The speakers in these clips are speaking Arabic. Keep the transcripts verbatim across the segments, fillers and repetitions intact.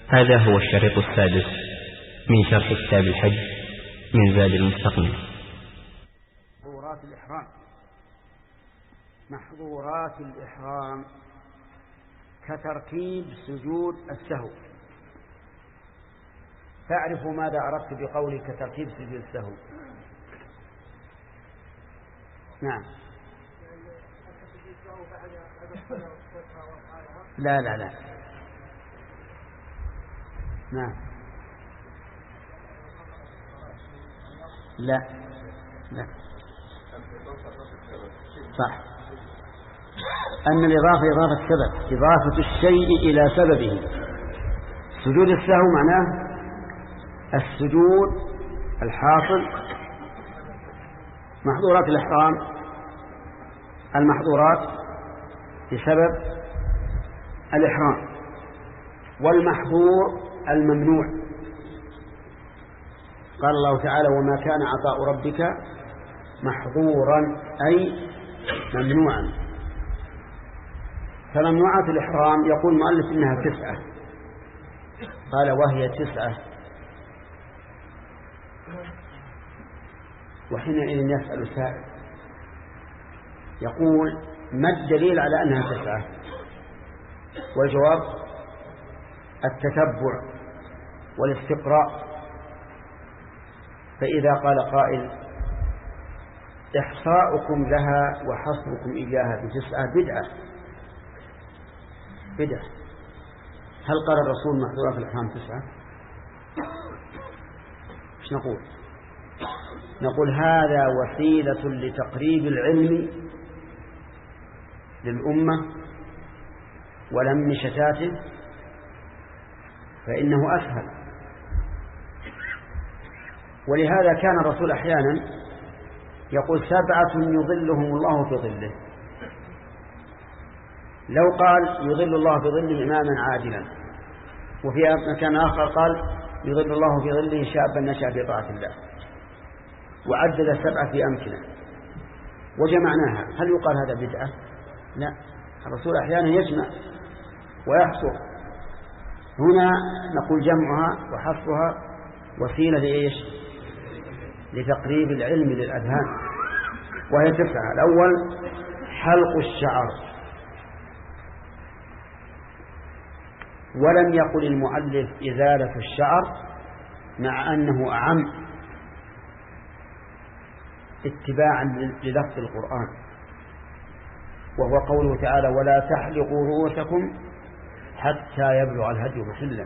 هذا هو الشريط السادس من شرح كتاب الحج من زاد المستقنع. محظورات الإحرام. محظورات الإحرام كترتيب سجود السهو. تعرف ماذا أردت بقولي كترتيب سجود السهو؟ نعم. لا لا لا نعم لا لا صح. أن الإضافة إضافة سبب، إضافة الشيء إلى سببه. سجود السهو معناه السجود الحاصل. محظورات الإحرام المحظورات بسبب الإحرام، والمحظور الممنوع. قال الله تعالى: وما كان عطاء ربك محظورا، أي ممنوعا. فممنوعات الإحرام يقول المؤلف إنها تسعة. قال: وهي تسعة. وحينئذ يسأل سائل يقول: ما الدليل على أنها تسعة؟ والجواب: التتبع والاستقراء. فإذا قال قائل: إحصاؤكم لها وحصركم إياها بتسعة بدعة بدعة هل قال الرسول محظورات الإحرام تسعة؟ ايش نقول؟ نقول هذا وسيلة لتقريب العلم للأمة ولم شتاته، فإنه أسهل. ولهذا كان الرسول أحيانا يقول: سبعة يظلهم الله في ظله. لو قال: يظل الله في ظله إماما عادلا، وفي مكان آخر قال: يظل الله في ظله شابا نشأ في طاعة الله، وعدد السبعة في أمكنة وجمعناها، هل يقال هذا بدعة؟ لا. الرسول أحيانا يجمع ويحصر. هنا نقول جمعها وحصرها وسيلة لإيش؟ لتقريب العلم للأذهان، وهي تسعة. الأول حلق الشعر. ولم يقل المؤلف إزالة الشعر، مع أنه أعم اتباعا للفظ القرآن، وهو قوله تعالى: ولا تحلقوا رؤوسكم حتى يبلغ الهدي محله.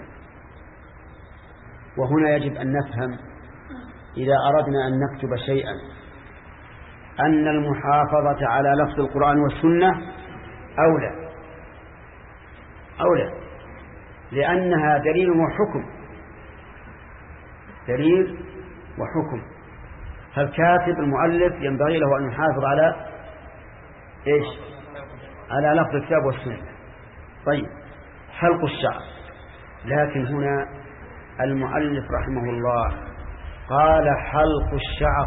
وهنا يجب أن نفهم إذا أردنا أن نكتب شيئا أن المحافظة على لفظ القرآن والسنة أولى أولى لأنها دليل وحكم دليل وحكم فالكاتب المؤلف ينبغي له أن يحافظ على إيش؟ على لفظ الكتاب والسنة. طيب، حلق الشعر. لكن هنا المؤلف رحمه الله قال: حلق الشعر.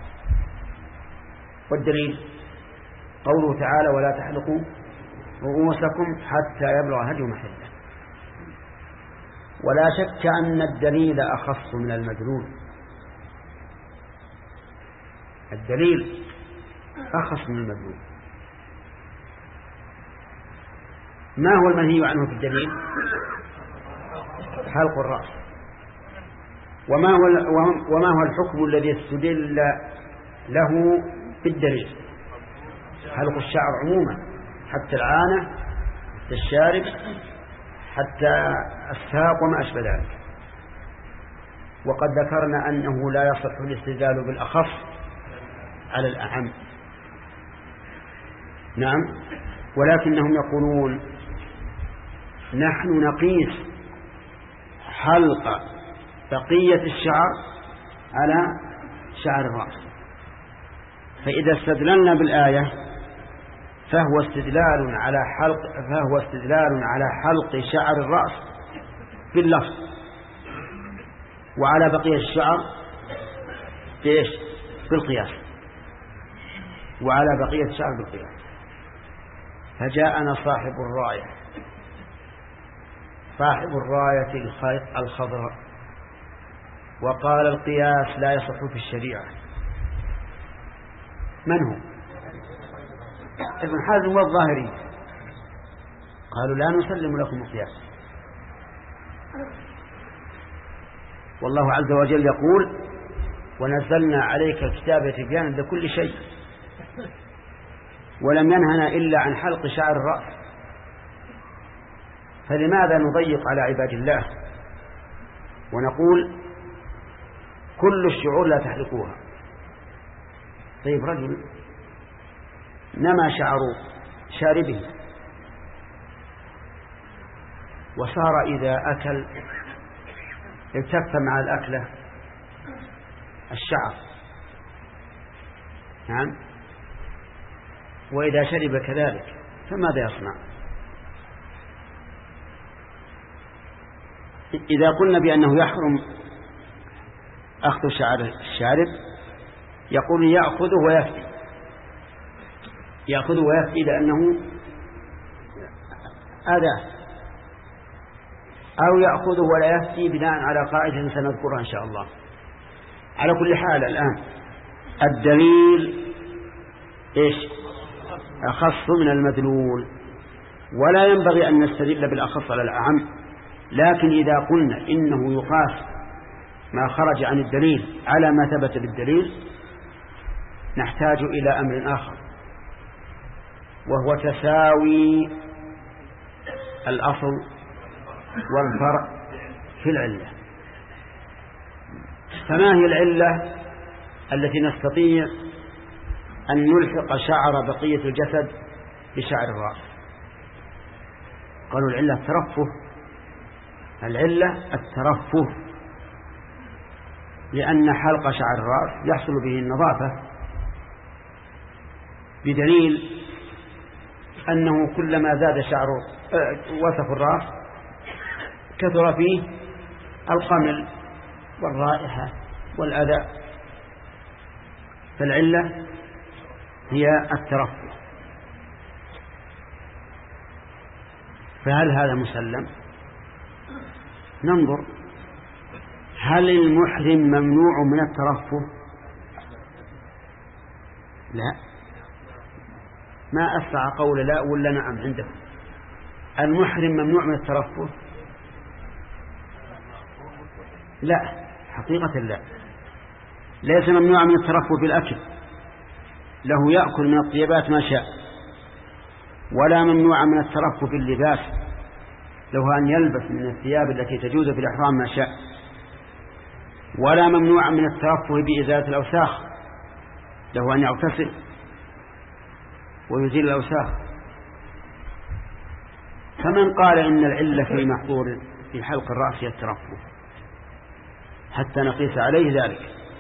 والدليل قوله تعالى: ولا تحلقوا رؤوسكم حتى يبلغ الهدي محله. ولا شك أن الدليل أخص من المدلول. الدليل أخص من المدلول. ما هو المنهي عنه في الدليل؟ حلق الرأس. وما هو وما هو الحكم الذي استدل له في الدليل؟ حلق الشعر عموما، حتى العانة، حتى الشارب، حتى الساق وما أشبه ذلك. وقد ذكرنا أنه لا يصح الاستدلال بالأخص على الأعم. نعم. ولكنهم يقولون: نحن نقيس حلق بقية الشعر على شعر الرأس. فإذا استدللنا بالآية فهو استدلال على حلق فهو استدلال على حلق شعر الرأس باللفظ، وعلى بقية الشعر بإيش؟ بالقياس. وعلى بقية الشعر بالقياس. فجاءنا صاحب الراية صاحب الراية الخضراء وقال القياس لا يصح في الشريعة. من هو؟ ابن حزم والظاهري قالوا لا نسلم لكم القياس. والله عز وجل يقول ونزلنا عليك الكتاب تبيانا لكل شيء، ولم ينهنا إلا عن حلق شعر الرأس، فلماذا نضيق على عباد الله ونقول كل الشعور لا تحلقوها؟ طيب رجل نما شعر شاربه وصار إذا أكل التف مع الأكلة الشعر، نعم، وإذا شرب كذلك، فماذا يصنع؟ إذا قلنا بأنه يحرم أخذ شعر الشارب يقول يأخذه ويفدي، يأخذه ويفدي لأنه أذى، أو يأخذه ولا يفتي بناء على قاعدة سنذكرها إن شاء الله. على كل حال الآن الدليل إيش؟ أخص من المدلول، ولا ينبغي أن نستدل بالأخص على الأعم، لكن إذا قلنا إنه يقاس ما خرج عن الدليل على ما ثبت بالدليل نحتاج إلى أمر آخر، وهو تساوي الأصل والفرع في العلة. فما هي العلة التي نستطيع أن نلحق شعر بقية الجسد بشعر الرأس؟ قالوا العلة الترفه، العلة الترفه، لأن حلق شعر الرأس يحصل به النظافة، بدليل أنه كلما زاد شعر وسخ الرأس كثر فيه القمل والرائحة والأذى، فالعلة هي الترفه. فهل هذا مسلم؟ ننظر، هل المحرم ممنوع من الترفه؟ لا، ما أسرع قول لا ولا نعم عندكم. المحرم ممنوع من الترفه؟ لا، حقيقة لا، ليس ممنوع من الترفه بالأكل، له يأكل من الطيبات ما شاء، ولا ممنوع من الترفه باللباس، له أن يلبس من الثياب التي تجوز في الإحرام ما شاء، ولا ممنوع من الترفه بإزالة الأوساخ، له أن يغتسل ويزيل الأوساخ. فمن قال إن العلة في محظور في حلق الرأس هي الترفه حتى نقيس عليه ذلك؟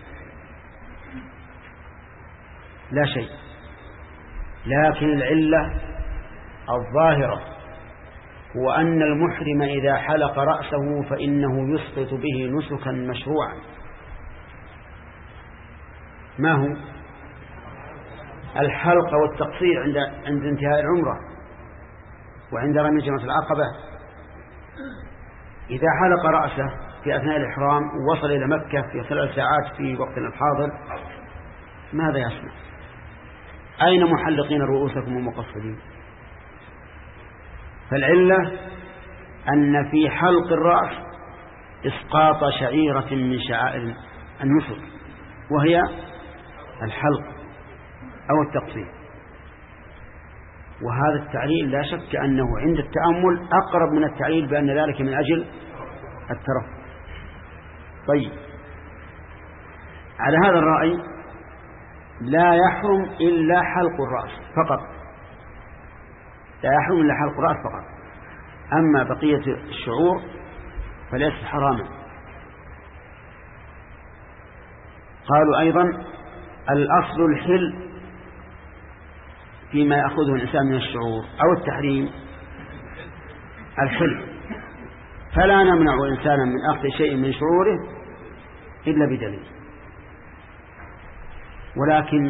لا شيء، لكن العلة الظاهرة هو أن المحرم إذا حلق رأسه فإنه يسقط به نسكا مشروعا. ما هو؟ الحلق والتقصير عند عند انتهاء العمرة وعند رمي جمرة العقبة. إذا حلق رأسه في أثناء الإحرام ووصل إلى مكة في ثلاث ساعات في وقتنا الحاضر، ماذا يصنع؟ أين محلقين رؤوسكم ومقصرين؟ فالعلة أن في حلق الرأس إسقاط شعيرة من شعائر النسك، وهي الحلق أو التقصير. وهذا التعليل لا شك أنه عند التأمل أقرب من التعليل بأن ذلك من أجل الترف. طيب، على هذا الرأي لا يحرم إلا حلق الرأس فقط، لا يحرم إلا حلق الرأس فقط، أما بقية الشعور فليس حراما. قالوا أيضا الأصل الحل فيما يأخذه الإنسان من الشعور أو التحريم الحل، فلا نمنع إنسانا من أخذ شيء من شعوره إلا بدليل. ولكن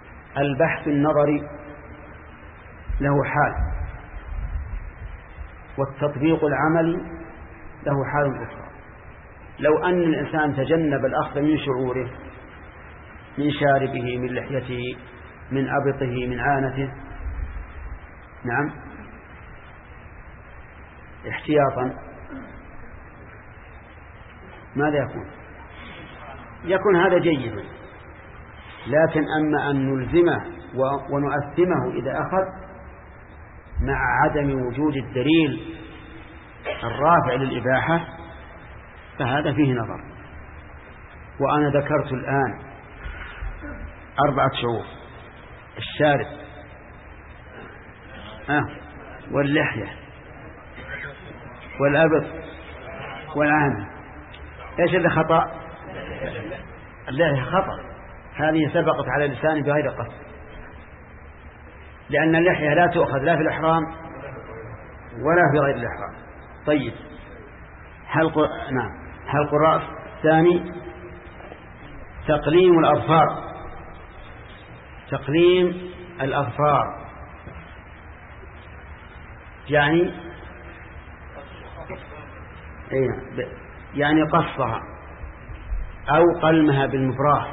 البحث النظري له حال، والتطبيق العملي له حال أخرى. لو أن الإنسان تجنب الأخذ من شعوره، من شاربه، من لحيته، من أبطه، من عانته، نعم، احتياطا، ماذا يكون؟ يكون هذا جيدا. لكن أما أن نلزمه ونؤثمه إذا أخذ مع عدم وجود الدليل الرافع للإباحة فهذا فيه نظر. وأنا ذكرت الآن أربعة شعور: الشارب آه واللحية والأبط والعانة. إيش اللي خطأ؟ اللحية خطأ، هذه سبقت على لساني بغير قصد، لأن اللحية لا تؤخذ لا في الإحرام ولا في غير الإحرام. طيب، حلق نعم حلق الرأس. ثاني تقليم الأظفار، تقليم الأظفار يعني يعني قصها أو قلمها بالمبراه.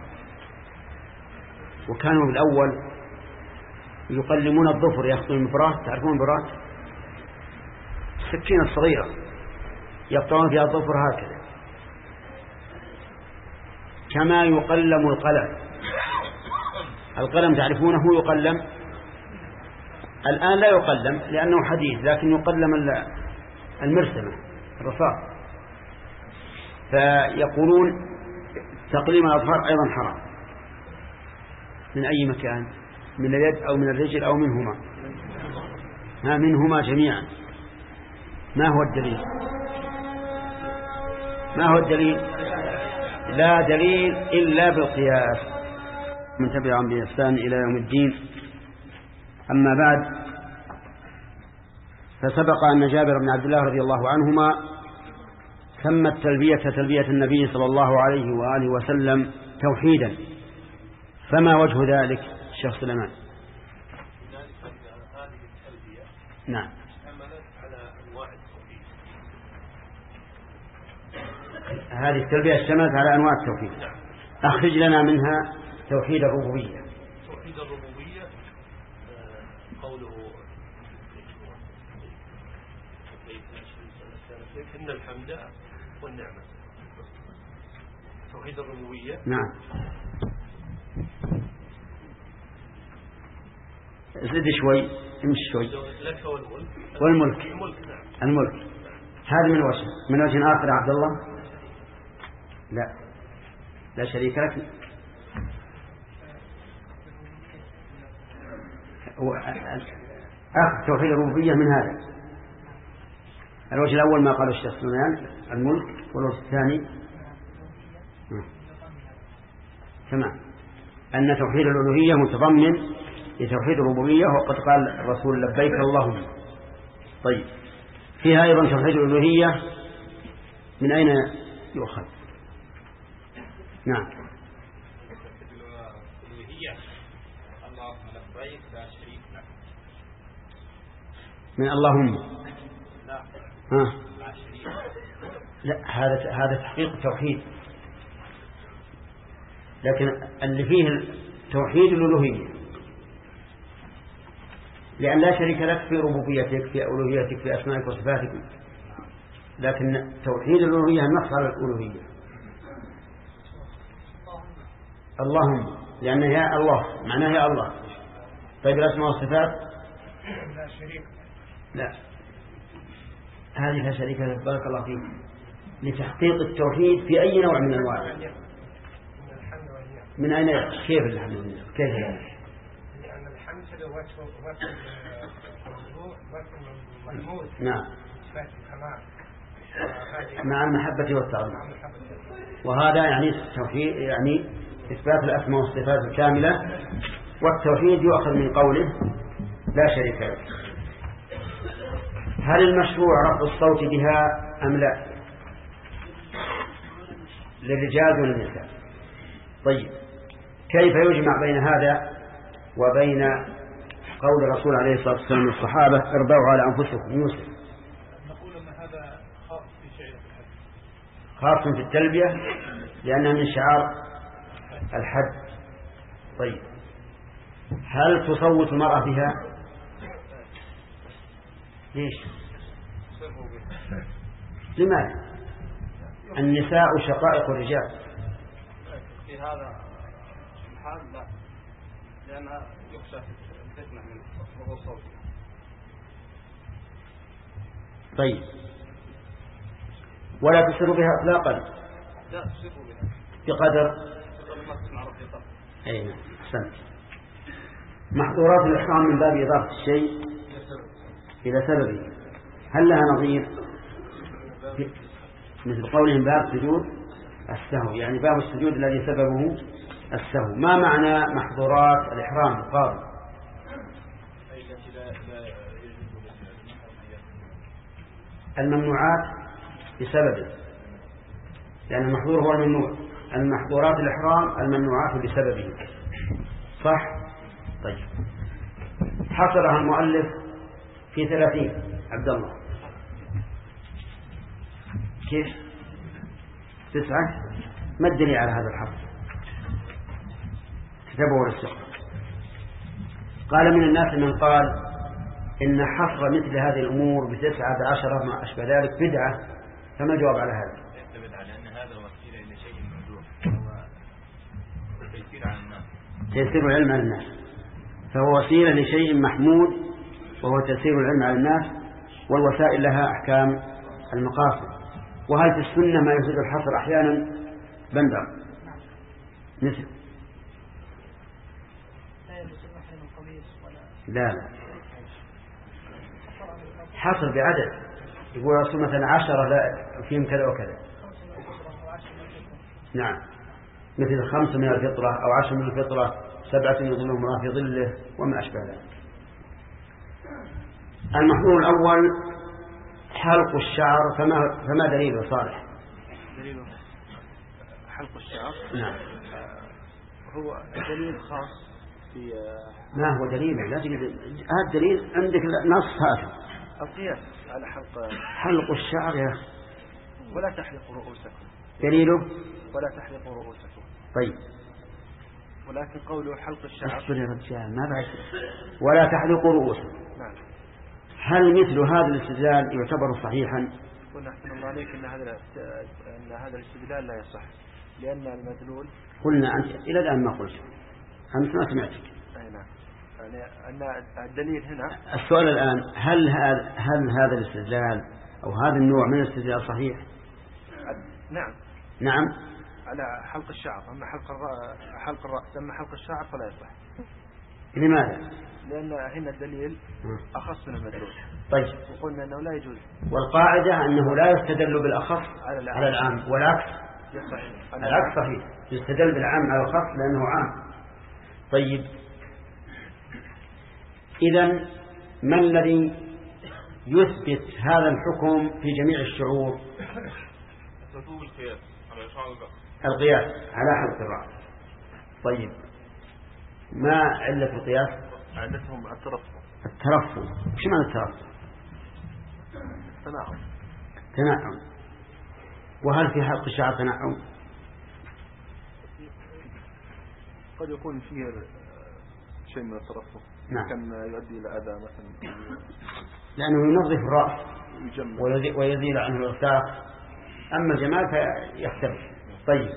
وكانوا بالأول يقلمون الظفر، يأخذون المبراه، تعرفون المبراه؟ السكينة الصغيرة يقطعون فيها الظفر هكذا، كما يقلم القلم. القلم تعرفونه يقلم، الآن لا يقلم لأنه حديث، لكن يقلم المرسمة الرصاص. فيقولون تقليم الأظفار أيضا حرام من أي مكان، من اليد أو من الرجل أو منهما، ما منهما جميعا. ما هو الدليل؟ ما هو الدليل؟ لا دليل إلا بالقياس. من تبعهم بإحسان إلى يوم الدين. أما بعد، فسبق أن جابر بن عبد الله رضي الله عنهما سمى التلبية تلبية النبي صلى الله عليه وآله وسلم توحيدا. فما وجه ذلك الشيخ سليمان؟ نعم. هذه التلبية اشتملت على أنواع التوحيد. أخرج لنا منها توحيد الربوبية. توحيد الربوبية قوله إن الحمد والنعمة. توحيد الربوبية. نعم. زد شوي، امشي شوي. لك والملك. والملك. الملك نعم. الملك. هذا من وجه، من وجه آخر عبد الله. لا لا شريك لك. أخذ توحيد الربوبية من هذا الوجه الأول ما قاله الشيخ سليمان الملك، والوجه الثاني تمام أن توحيد الألوهية متضمن لتوحيد الربوبية، وقد قال الرسول لبيك اللهم. طيب، فيها أيضا توحيد الألوهية من أين يؤخذ؟ نعم. من اللهم. ها. لا، هذا هذا تحقيق التوحيد، لكن اللي فيه توحيد الألوهية، لأن لا شريك لك في ربوبيتك، في ألوهيتك، في أسمائك وصفاتك. لكن توحيد الألوهية النص على الألوهية. اللهم لأن يا الله معناه يا الله. طيب الأسماء والصفات لا شريك. لا، هذه لا شريك لك. بارك الله فيك. لتحقيق التوحيد في أي نوع من أنواعه. من أين؟ كيف الحمد لله؟ كيف ذلك؟ لأن الحمد له وصف وصف محمود. نعم. مع المحبة والتعظيم. وهذا يعني التوحيد، يعني إثبات الأسماء والصفات الكاملة. والتوحيد يؤخذ من قوله لا شريك له. هل المشروع رفع الصوت بها أم لا؟ للرجال والنساء. طيب، كيف يجمع بين هذا وبين قول الرسول عليه الصلاة والسلام للصحابة اربعوا على أنفسكم؟ يوسف نقول أن هذا خاص في شعيرة الحج. خاص في التلبية لأنها من شعار الحج. طيب هل تصوت المرأة بها؟ ليش؟ لماذا؟ النساء شقائق الرجال. في هذا الحال لا، لأنها يخشى الفتنة من وهو صوت. طيب ولا تسر بها إطلاقا؟ لا تسر بها بقدر بقدر ما تسمع ربي طبعا. أي نعم أحسنت. محظورات الإحرام من باب إضافة الشيء إلى سببه، هل لها نظير؟ مثل قولهم باب سجود السهو، يعني باب السجود الذي سببه السهو. ما معنى محظورات الإحرام القاضي؟ الممنوعات بسببه، لأن المحظور هو الممنوع. المحظورات الإحرام الممنوعات بسببه، صح؟ طيب حصرها المؤلف في ثلاثين. عبد الله كيف؟ تسعة؟ ما الدليل على هذا الحصر؟ كتبه ورسخه. قال من الناس من قال إن حصر مثل هذه الأمور بتسعة بعشرة ما أشبه ذلك بدعة، فما الجواب على هذا؟ يعتمد على أن هذا وسيلة إلى شيء ممدوح وهو تيسير على الناس، تيسير العلم على الناس، فهو وسيلة لشيء محمود وهو تيسير العلم على الناس، والوسائل لها أحكام المقاصد. وهل في السنة ما يفيد الحصر أحيانا؟ بندر مثل لا لا حصر بعدد، يقول رسول مثلا عشرة لا فيهم كذا وكذا. نعم مثل خمسة من الفطرة أو عشر من الفطرة، سبعة يظلهم الله في ظله وما أشبه ذلك. المحظور الأول حلق الشعر، فما, فما دليله صالح؟ دليله حلق الشعر. نعم هو دليل خاص في ما هو دليل؟ لا تجد هذا الدليل عندك نص هذا القياس على حلق حلق الشعر يا أخي. ولا تحلقوا رؤوسكم دليله ولا تحلقوا رؤوسكم. طيب ولكن قوله حلق الشعر اصبر يا رجال ما بعد ولا تحلقوا رؤوسكم. نعم. هل مثل هذا الاستدلال يعتبر صحيحا؟ قلنا أحسن الله عليك إن هذا أن هذا الاستدلال لا يصح، لأن المدلول قلنا أنت إلى الآن ما قلت، أنت ما سمعتك. أي نعم، يعني أن الدليل هنا. السؤال الآن هل هذا هل هذا الاستدلال أو هذا النوع من الاستدلال صحيح؟ نعم. نعم على حلق الشعر، أما حلق الرأس حلق الرأس أما حلق الشعر فلا يصح. لماذا؟ لأن هنا الدليل أخص من المدلول. طيب وقلنا أنه لا يجوز، والقاعدة أنه لا يستدل بالأخص على, على العام، والعكس العكس صحيح، يستدل بالعام على الخاص لأنه عام. طيب إذن ما الذي يثبت هذا الحكم في جميع الشعور؟ القياس على شعر الرأس. القياس على حلق الرأس. طيب ما علة القياس؟ علتهم الترفع. الترفع، وش معنى الترفع؟ تناعم. تناعم. وهل في حلق الشعر تناعم؟ قد يكون فيه شيء من الترفع. نعم. كان يؤدي إلى أذى مثلا، لأنه ينظف الرأس يجمع ويزيل عنه الأوساخ، أما الجمال فيختلف. طيب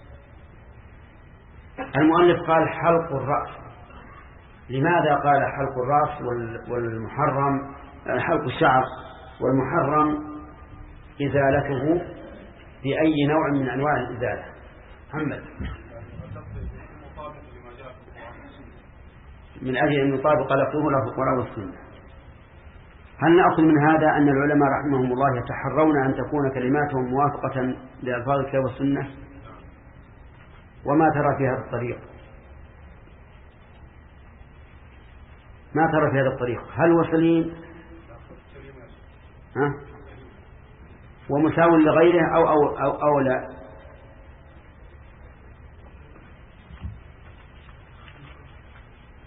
المؤلف قال حلق الرأس، لماذا قال حلق الرأس والمحرم حلق الشعر والمحرم إزالته بأي نوع من أنواع الإزالة؟ محمد من أجل أن يطابق لفظه له القرآن والسنة. هل نأخذ من هذا أن العلماء رحمهم الله يتحرون أن تكون كلماتهم موافقة لألفاظ الكتاب والسنة؟ وما ترى في هذا الطريق؟ ما ترى في هذا الطريق؟ هل هو سليم ها؟ ومساو لغيره أو, أو, أو, أو لا؟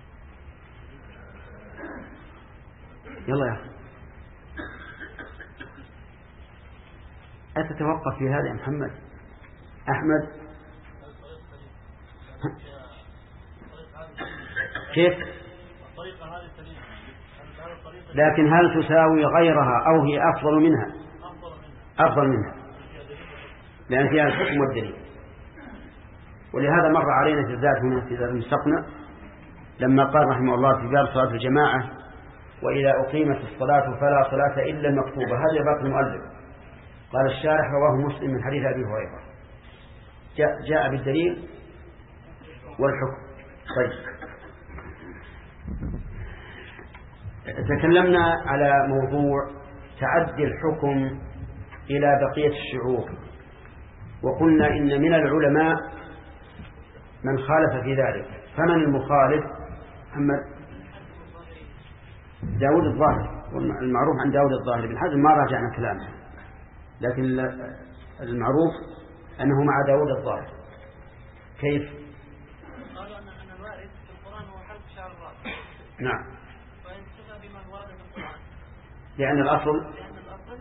يلا يا أخي أتتوقف في هذا يا محمد؟ أحمد كيف؟ لكن هل تساوي غيرها أو هي أفضل منها؟ أفضل منها لأن فيها الحكم والدليل. ولهذا مر علينا في الذات هنا في ذات المستقنع لما قال رحمه الله في باب صلاة الجماعة وإذا أقيمت الصلاة فلا صلاة إلا المكتوبة. هذا باب المؤلف. قال الشارح رواه مسلم من حديث أبي هريرة جاء, جاء بالدليل والحكم. طيب تكلمنا على موضوع تعدي الحكم إلى بقية الشعور وقلنا إن من العلماء من خالف في ذلك. فمن المخالف؟ محمد داود الظاهر. المعروف عن داود الظاهر بن حزم ما راجعنا كلامه لكن المعروف أنه مع داود الظاهر. كيف؟ قالوا أن الوارد في القرآن هو حلق شعر الرأس. نعم. وينتفى بمن ورد في القرآن. لأن الأصل لأن الأصل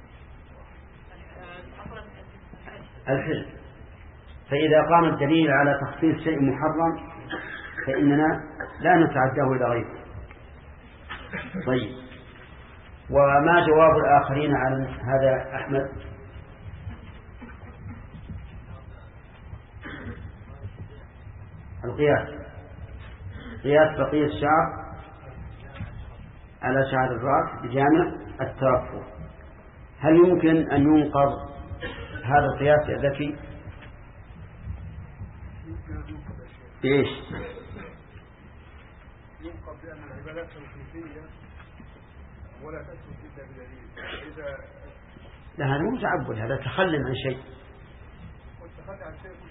الحل. فإذا قام الدليل على تخصيص شيء محرم فإننا لا نتعداه إلى غيره. طيب وما جواب الآخرين عن هذا أحمد؟ القياس قياس بقية الشعر على شعر الرأس بجامع الترفع. هل يمكن أن ينقض هذا القياس يا ذكي؟ بإيش؟ ينقض بأن العبادات توقيفية ولا تثبت إلا بدليل. إذا لا هذا مو تعبد، هذا تخلم عن شيء. والتخلي عن شيء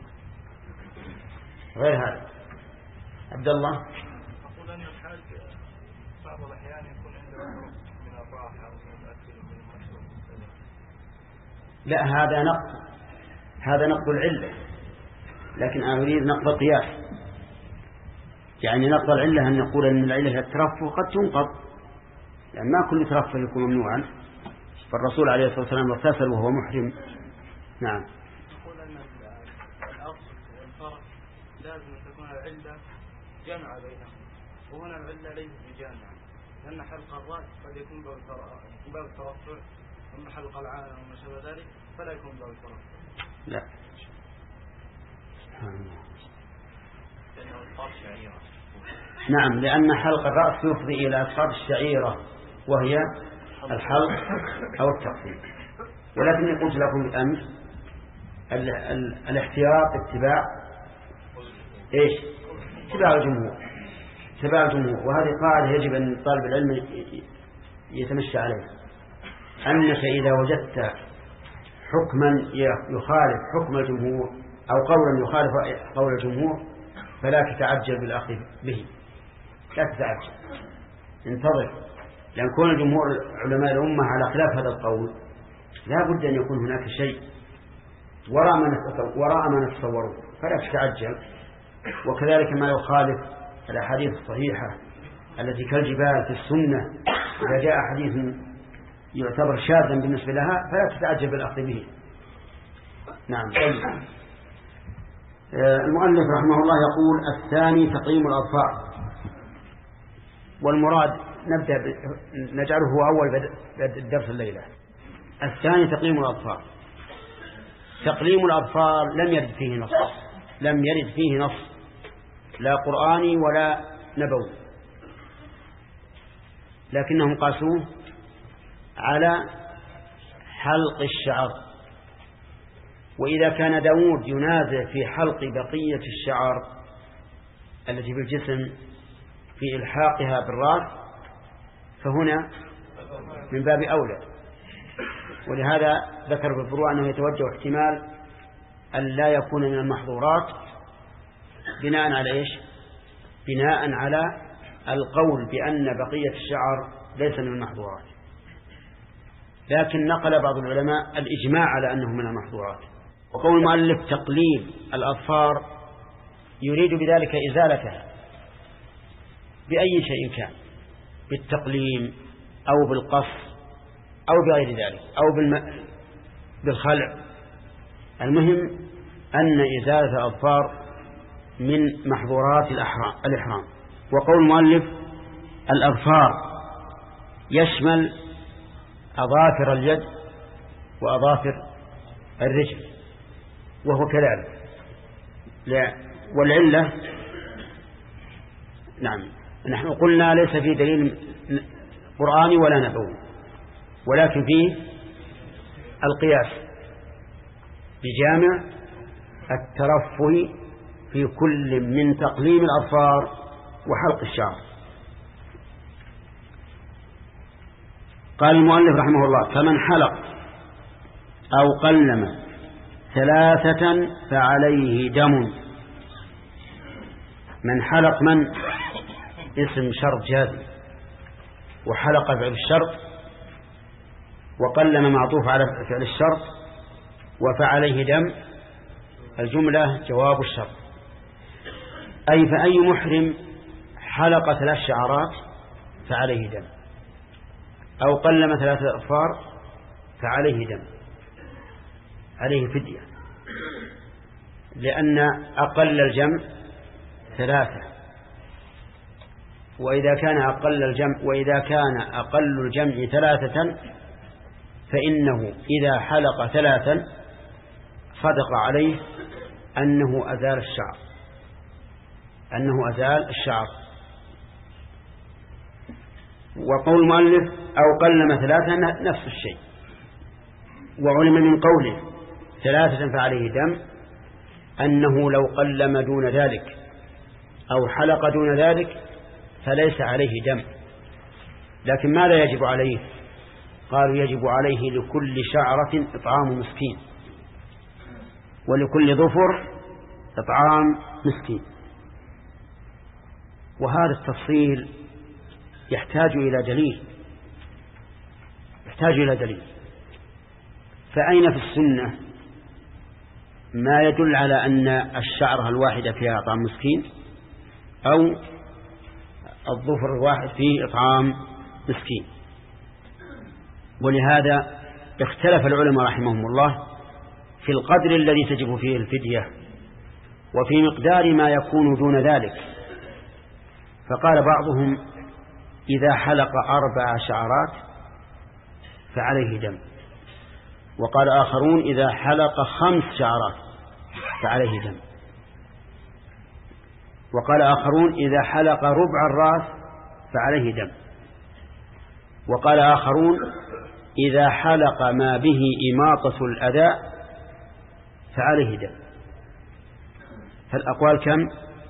غير هذا. عبد الله. أقول أن الحاج بعض الأحيان يكون عنده من الراحة ومن الأكل ومن المشروب. لا هذا نقض، هذا نقض العلة، لكن أنا أريد نقض القياس. يعني نقض العلة أن نقول أن العلة الترفه قد تنقض، يعني ما كل ترفه يكون ممنوعا. فالرسول عليه الصلاة والسلام اغتسل وهو محرم. نعم. نقول أن الأصل والفرق لازم تكون العلة جمع بينهم، وهنا العلة ليست بجامعة، لأن حلق الرأس قد يكون باب الترفع، أما حلق العانة وما شابه ذلك فلا يكون باب الترفع. لا. لأنه إسقاط شعيرة. نعم، لأن حلق الرأس يفضي إلى إسقاط الشعيرة وهي الحلق أو التقسيم. ولكن قلت لكم أمس ال ال الاحتياط اتباع إيش؟ اتباع الجمهور، اتباع الجمهور. وهذه قاعدة يجب أن طالب العلم يتمشى عليها، أنك إذا وجدت حكما يخالف حكم الجمهور أو قولا يخالف قول الجمهور فلا تتعجل بالأخذ به، لا تتعجل، انتظر. لأن كون الجمهور علماء الأمة على خلاف هذا القول لا بد أن يكون هناك شيء وراء ما وراء ما نتصوره، فلا تتعجل. وكذلك ما يخالف الأحاديث الصحيحة التي كالجبال في السنة، إذا جاء حديث يعتبر شاذا بالنسبة لها فلا تتعجل بالأخذ به. نعم. المؤلف رحمه الله يقول الثاني تقييم الأظفار. والمراد نبدأ ب... نجعله هو أول درس الليلة. الثاني تقييم الأظفار. تقليم الأظفار لم يرد فيه نص، لم يرد فيه نص لا قرآني ولا نبوي، لكنهم قاسوه على حلق الشعر. وإذا كان داود ينازع في حلق بقية الشعر التي في الجسم في إلحاقها بالرأس فهنا من باب أولى. ولهذا ذكر في الفروع أنه يتوجه احتمال أن لا يكون من المحظورات بناء على إيش؟ بناء على القول بأن بقية الشعر ليس من المحظورات. لكن نقل بعض العلماء الإجماع على أنه من المحظورات. وقول المؤلف تقليل الأظفار يريد بذلك إزالتها بأي شيء كان، بالتقليم أو بالقص أو بغير ذلك أو بالم... بالخلع. المهم أن إزالة الأظفار من محظورات الإحرام. وقول المؤلف الأظفار يشمل أظافر اليد وأظافر الرجل، وهو كذلك. والعلة نعم نحن قلنا ليس في دليل قرآني ولا نبوي، ولكن فيه القياس بجامع الترفه في كل من تقليم الأظفار وحلق الشعر. قال المؤلف رحمه الله: فمن حلق أو قلم ثلاثة فعليه دم. من حلق من اسم شرط جازم، وحلق فعل الشرط، وقلم معطوف على فعل الشرط، وفعليه دم الجملة جواب الشرط. أي فأي محرم حلق ثلاث شعرات فعليه دم، أو قلم ثلاثة أظفار فعليه دم، عليه فدية، لأن أقل الجمع ثلاثة، وإذا كان أقل الجمع وإذا كان أقل الجمع ثلاثة فإنه إذا حلق ثلاثا صدق عليه أنه أزال الشعر أنه أزال الشعر. وقول المؤلف أو قلم ثلاثة نفس الشيء. وعلم من قوله ثلاثة فعليه دم أنه لو قلم دون ذلك أو حلق دون ذلك فليس عليه دم. لكن ماذا يجب عليه؟ قالوا يجب عليه لكل شعرة إطعام مسكين، ولكل ظفر إطعام مسكين. وهذا التفصيل يحتاج إلى دليل يحتاج إلى دليل فأين في السنة ما يدل على أن الشعرة الواحدة فيها إطعام مسكين أو الظفر الواحد فيه إطعام مسكين؟ ولهذا اختلف العلماء رحمهم الله في القدر الذي تجب فيه الفدية وفي مقدار ما يكون دون ذلك. فقال بعضهم إذا حلق أربع شعرات فعليه دم، وقال آخرون إذا حلق خمس شعرات فعليه دم، وقال آخرون إذا حلق ربع الرأس فعليه دم، وقال آخرون إذا حلق ما به إماطة الأذى فعليه دم. فالأقوال كم؟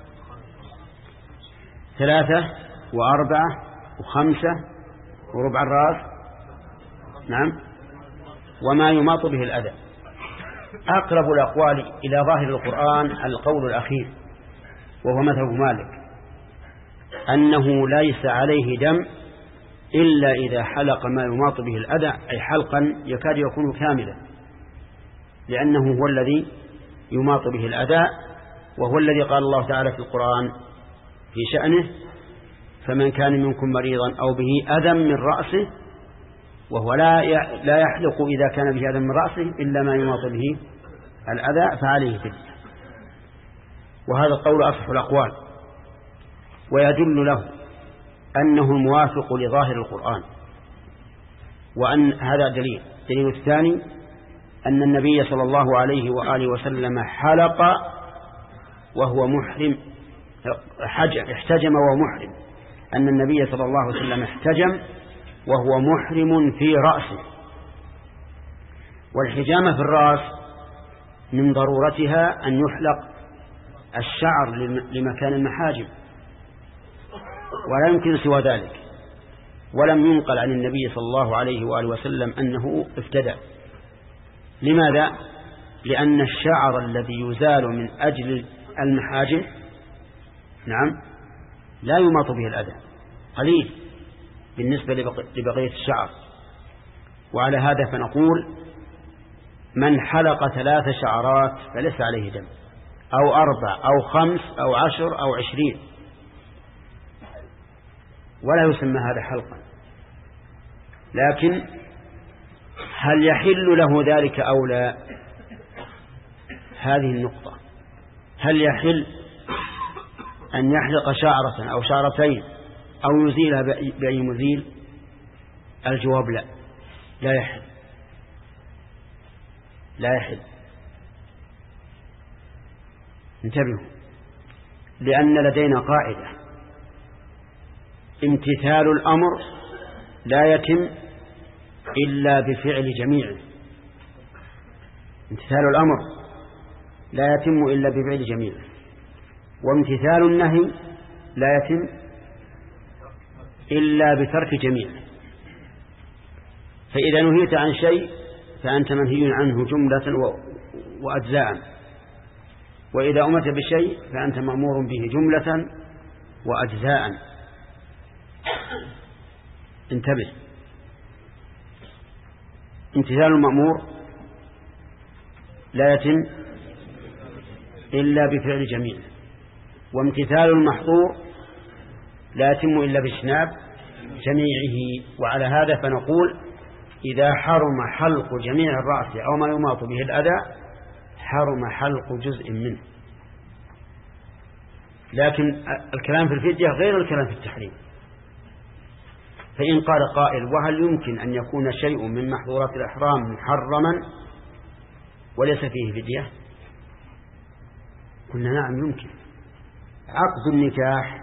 ثلاثة وأربعة وخمسة وربع الرأس، نعم، وما يماط به الأذى. أقرب الأقوال إلى ظاهر القرآن القول الأخير، وهو مذهب مالك، أنه ليس عليه دم إلا إذا حلق ما يماط به الأذى، أي حلقا يكاد يكون كاملا، لأنه هو الذي يماط به الأذى، وهو الذي قال الله تعالى في القرآن في شأنه: فمن كان منكم مريضا أو به أذى من رأسه، وهو لا لا يحلق إذا كان به أذى من رأسه إلا ما يماط به الأذى فعليه فدية. وهذا القول أصح الأقوال، ويدل له أنه الموافق لظاهر القرآن، وأن هذا دليل. دليل الثاني أن النبي صلى الله عليه وآله وسلم حلق وهو محرم، احتجم وهو محرم، أن النبي صلى الله عليه وسلم احتجم وهو محرم في رأسه. والحجامة في الرأس من ضرورتها أن يحلق الشعر لمكان المحاجم، ولا يمكن سوى ذلك. ولم ينقل عن النبي صلى الله عليه وآله وسلم أنه افتدى. لماذا؟ لأن الشعر الذي يزال من أجل المحاجم نعم لا يماط به الأذى، قليل بالنسبة لبقية الشعر. وعلى هذا فنقول من حلق ثلاث شعرات فليس عليه دم، أو أربع أو خمس أو عشر أو عشرين، ولا يسمى هذا حلقا. لكن هل يحل له ذلك أو لا؟ هذه النقطة. هل يحل أن يحلق شعرة أو شعرتين أو يزيلها بأي مزيل؟ الجواب لا، لا يحل، لا يحل. انتبهوا، لأن لدينا قاعدة: امتثال الأمر لا يتم إلا بفعل جميعه. امتثال الأمر لا يتم إلا بفعل جميعه، وامتثال النهي لا يتم إلا بترك جميعه. فإذا نهيت عن شيء فأنت منهي عنه جملة وأجزاء، وإذا أمرت بشيء فأنت مأمور به جملة وأجزاء. انتبه، امتثال المأمور لا يتم إلا بفعل جميع، وامتثال المحظور لا يتم إلا باجتناب جميعه. وعلى هذا فنقول: إذا حرم حلق جميع الرأس أو ما يماط به الأذى حرم حلق جزء منه. لكن الكلام في الفدية غير الكلام في التحريم. فإن قال قائل: وهل يمكن أن يكون شيء من محظورات الإحرام محرما وليس فيه فدية؟ قلنا: نعم يمكن. عقد النكاح،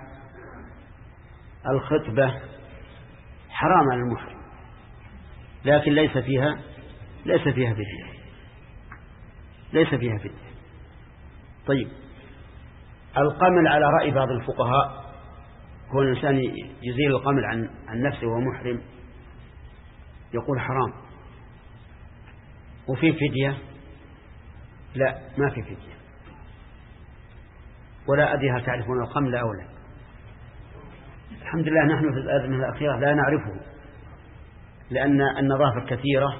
الخطبة حرام على المحرم، لكن ليس فيها ليس فيها فدية، ليس فيها فدية. طيب، القمل على رأي بعض الفقهاء هو الإنسان يزيل القمل عن عن نفسه وهو محرم، يقول حرام. وفي فدية؟ لا، ما في فدية. ولا أدري هل تعرفون القمل أو لا. الحمد لله نحن في الآونة الأخيرة لا نعرفه، لأن النظافة كثيرة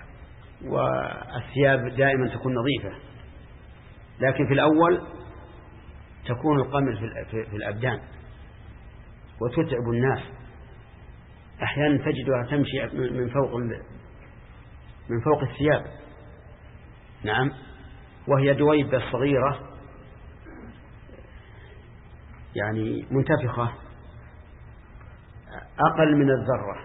والثياب دائما تكون نظيفة، لكن في الأول تكون القمل في الأبدان وتتعب الناس. أحيانا تجدها تمشي من فوق من فوق الثياب. نعم، وهي دويبة صغيرة يعني منتفخة أقل من الذرة،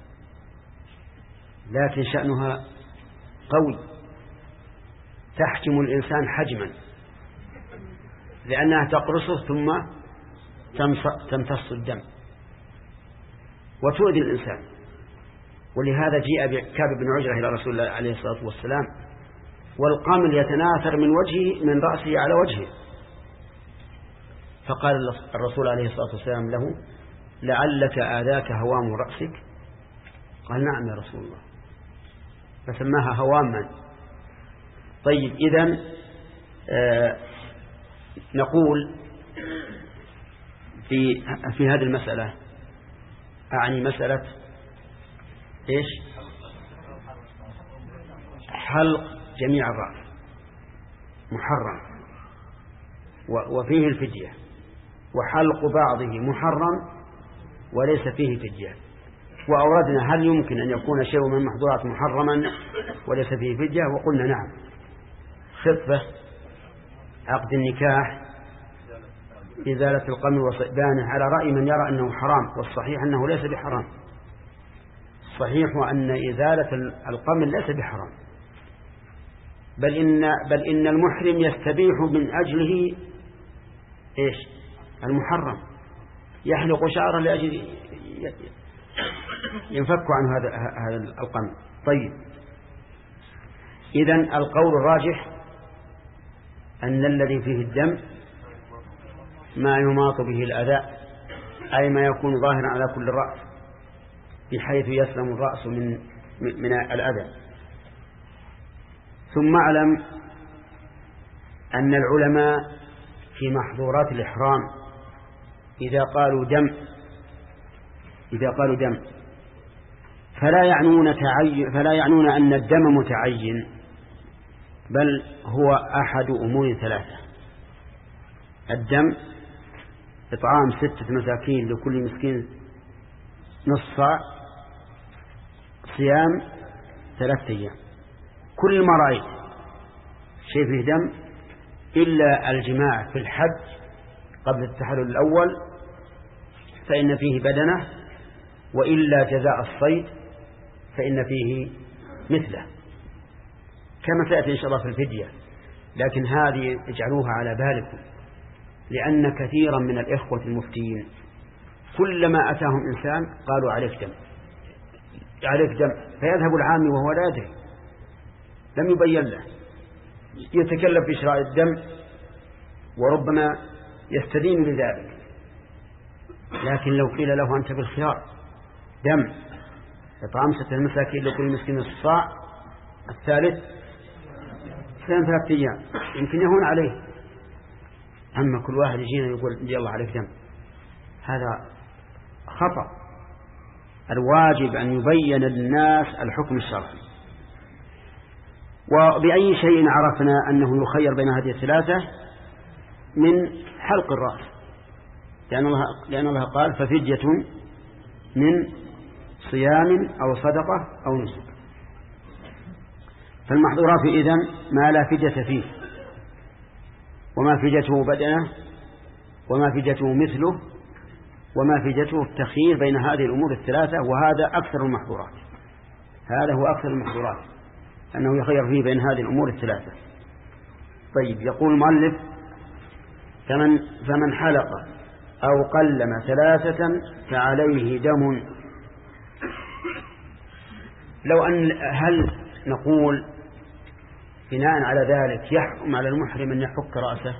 لكن شأنها قوي، تحجم الإنسان حجما، لأنها تقرصه ثم تمتص الدم وتؤذي الإنسان. ولهذا جاء بكعب بن عجرة إلى رسول الله عليه الصلاة والسلام والقمل يتناثر من وجهه من رأسه على وجهه، فقال الرسول عليه الصلاة والسلام له: لعلك آذاك هوام رأسك؟ قال: نعم يا رسول الله، فسماها هواما. طيب، إذن آه نقول في في هذه المسألة، أعني مسألة إيش؟ حلق جميع الرأس محرم وفيه الفدية، وحلق بعضه محرم وليس فيه فدية. وأوردنا: هل يمكن أن يكون شيء من محظورات محرما وليس فيه فدية؟ وقلنا: نعم. خطبة، عقد النكاح، إزالة القمل وصئبانه، على رأي من يرى أنه حرام، والصحيح أنه ليس بحرام. الصحيح أن إزالة القمل ليس بحرام، بل إن, بل إن المحرم يستبيح من أجله إيش؟ المحرم، يحلق شعره لأجل ينفك عن هذا هذا القمل. طيب، إذن القول الراجح أن الذي فيه الدم ما يماط به الأذى، أي ما يكون ظاهرا على كل الرأس بحيث يسلم الرأس من من الأذى. ثم اعلم أن العلماء في محظورات الإحرام إذا قالوا دم إذا قالوا دم فلا يعنون تعين فلا يعنون أن الدم متعين، بل هو أحد أمور ثلاثة: الدم إطعام ستة مساكين لكل مسكين نصف صاع، صيام ثلاثة أيام. كل ما رأيت شيء فيه دم إلا الجماع في الحج قبل التحلل الأول فإن فيه بدنة، وإلا جزاء الصيد فإن فيه مثله، كما سيأتي إن شاء الله في الفدية. لكن هذه اجعلوها على بالكم، لأن كثيرا من الإخوة المفتين كلما أتاهم إنسان قالوا عليك دم عليك دم، فيذهب العامي وهو لا يدري، لم يبين له، يتكلف في شراء الدم وربما يستدين لذلك. لكن لو قيل له أنت بالخيار دم إطعام ستة المساكين لكل مسكين الصاع، الثالث سنة ثلاثة أيام، يمكن يهون عليه. أما كل واحد يجينا يقول يلا عليك دم، هذا خطأ. الواجب أن يبين للناس الحكم الشرعي. وبأي شيء عرفنا أنه يخير بين هذه الثلاثة؟ من حلق الرأس، لأن الله, لأن الله قال ففدية من صيام أو صدقة أو نسك. فالمحظورات إذن ما لا فدية فيه، وما فديته بدنه، وما فديته مثله، وما فديته التخيير بين هذه الأمور الثلاثة، وهذا أكثر المحظورات. هذا هو أكثر المحظورات، أنه يخير فيه بين هذه الأمور الثلاثة. طيب، يقول المؤلف فمن, فمن حلق أو قلم ثلاثة فعليه دم. لو أن هل نقول بناء على ذلك يحكم على المحرم أن يحك رأسه؟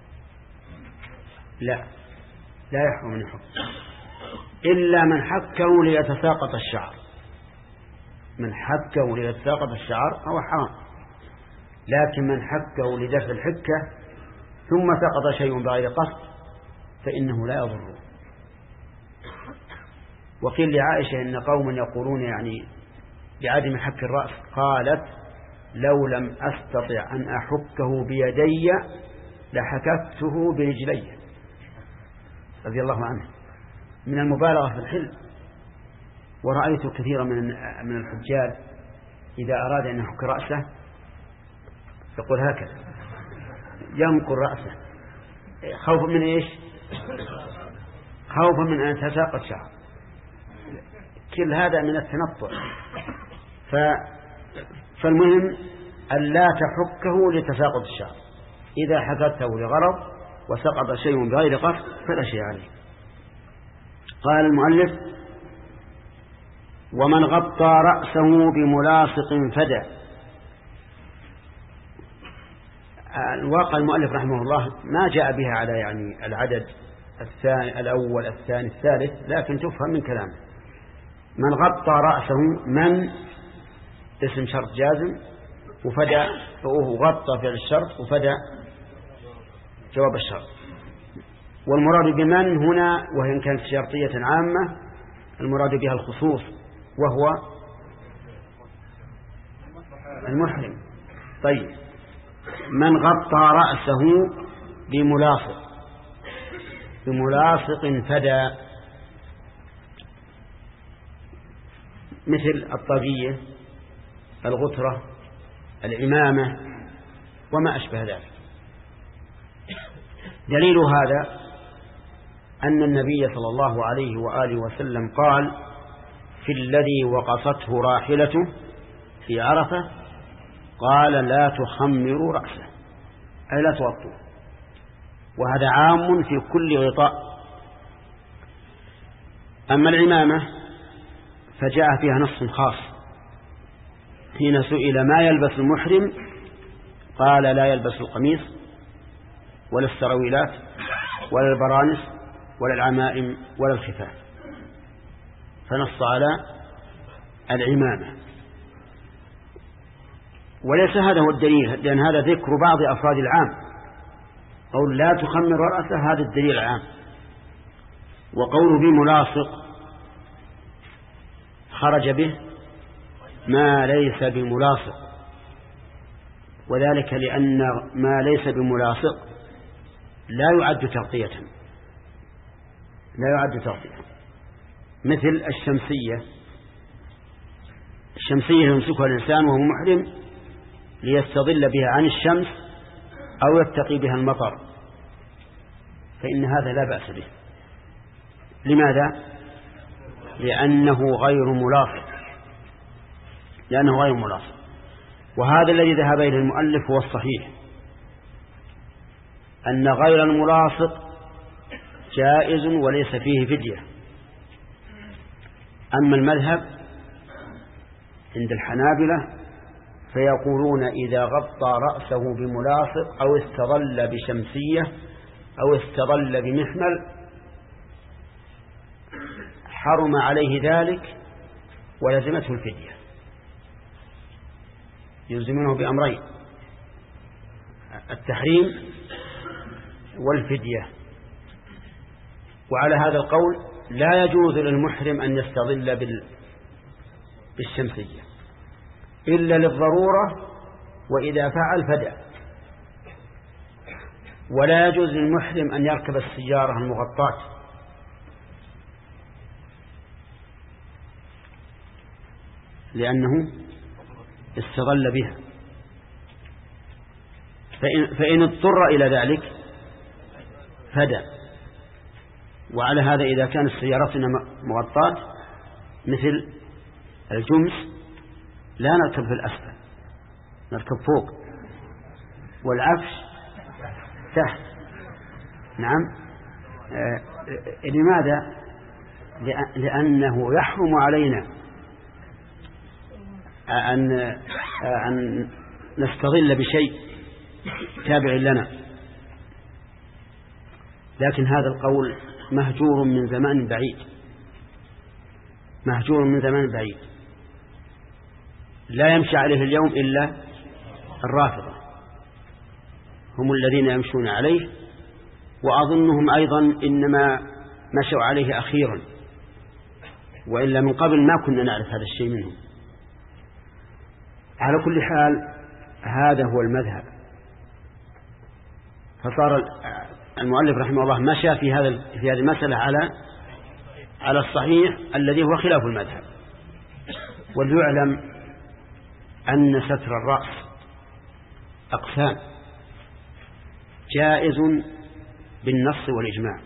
لا، لا يحكم أن يحك، إلا من حكه ليتساقط الشعر. من حكه ليتساقط الشعر هو حرام، لكن من حكه لدفع الحكة ثم سقط شيء بغير قصد فإنه لا يضره. وقيل لعائشة إن قوما يقولون يعني بعدم حك الرأس، قالت لو لم أستطع أن أحكه بيدي لحككته برجلي، رضي الله عنه، من المبالغة في الحلم. ورأيت كثيرا من من الحجاج إذا أراد أن يحك رأسه يقول هكذا، ينقر رأسه خوفا من إيش؟ خوفا من أن يتساقط شعر. كل هذا من التنطع. ف... فالمهم أن لا تحكه لتساقط الشعر. إذا حكته لغرض وسقط شيء بغير قصد فلا شيء عليه. قال المؤلف ومن غطى رأسه بملاصق فدى. الواقع المؤلف رحمه الله ما جاء بها على يعني العدد الثاني الأول الثاني الثالث، لكن تفهم من كلامه. من غطى رأسه، من اسم شرط جازم، وفدى وغطى فعل الشرط، وفدى جواب الشرط. والمراد بمن هنا وإن كانت شرطية عامة المراد بها الخصوص، وهو المحرم. طيب، من غطى رأسه بملاصق، بملاصق فدى، مثل الطاقية، الغترة، العمامة وما أشبه ذلك. دليل هذا أن النبي صلى الله عليه وآله وسلم قال في الذي وقصته راحلته في عرفة، قال لا تخمروا رأسه، أي لا تغطوه. وهذا عام في كل غطاء. أما العمامة فجاء فيها نص خاص، حين سئل ما يلبس المحرم قال لا يلبس القميص ولا السراويلات ولا البرانس ولا العمائم ولا الخفاف، فنص على العمامة. وليس هذا هو الدليل، لأن هذا ذكر بعض أفراد العام. قول لا تخمر رأسه هذا الدليل العام، وقوله بملاصق خرج به ما ليس بملاصق، وذلك لأن ما ليس بملاصق لا يعد تغطية، لا يعد تغطية. مثل الشمسية، الشمسية يمسكها الإنسان وهو محرم ليستظل بها عن الشمس أو يتقي بها المطر، فإن هذا لا بأس به. لماذا؟ لأنه غير ملاصق، لأنه غير ملاصق. وهذا الذي ذهب إليه المؤلف هو الصحيح، أن غير الملاصق جائز وليس فيه فدية. أما المذهب عند الحنابلة فيقولون إذا غطى رأسه بملاصق أو استظل بشمسية أو استظل بمحمل حرم عليه ذلك ولزمته الفدية، يلزمونه بأمرين: التحريم والفدية. وعلى هذا القول لا يجوز للمحرم أن يستظل بالشمسية إلا للضرورة، وإذا فعل فدى. ولا يجوز للمحرم أن يركب السيارة المغطاة لأنه استظل بها، فإن, فإن اضطر إلى ذلك فدى. وعلى هذا إذا كانت سيارتنا مغطاة مثل الجمس لا نركب في الأسفل، نركب فوق، والعفش تحت. نعم. آه لماذا؟ لأنه يحرم علينا أن, أن نستظل بشيء تابع لنا. لكن هذا القول مهجور من زمان بعيد، مهجور من زمان بعيد، لا يمشي عليه اليوم إلا الرافضة، هم الذين يمشون عليه، وأظنهم أيضا إنما مشوا عليه أخيرا، وإلا من قبل ما كنا نعرف هذا الشيء منهم. على كل حال هذا هو المذهب. فصار المؤلف رحمه الله مشى في هذا في هذه المسألة على على الصحيح الذي هو خلاف المذهب. وليعلم أن ستر الرأس أقسام: جائز بالنص والإجماع،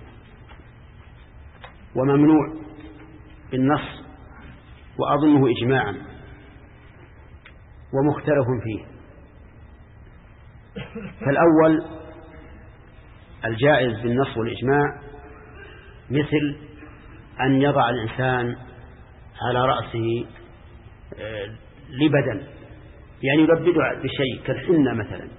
وممنوع بالنص وأظنه إجماعا، ومختلف فيه. فالأول الجائز بالنص والإجماع مثل أن يضع الإنسان على رأسه لبدا، يعني يلبد بشيء كالحنة مثلا.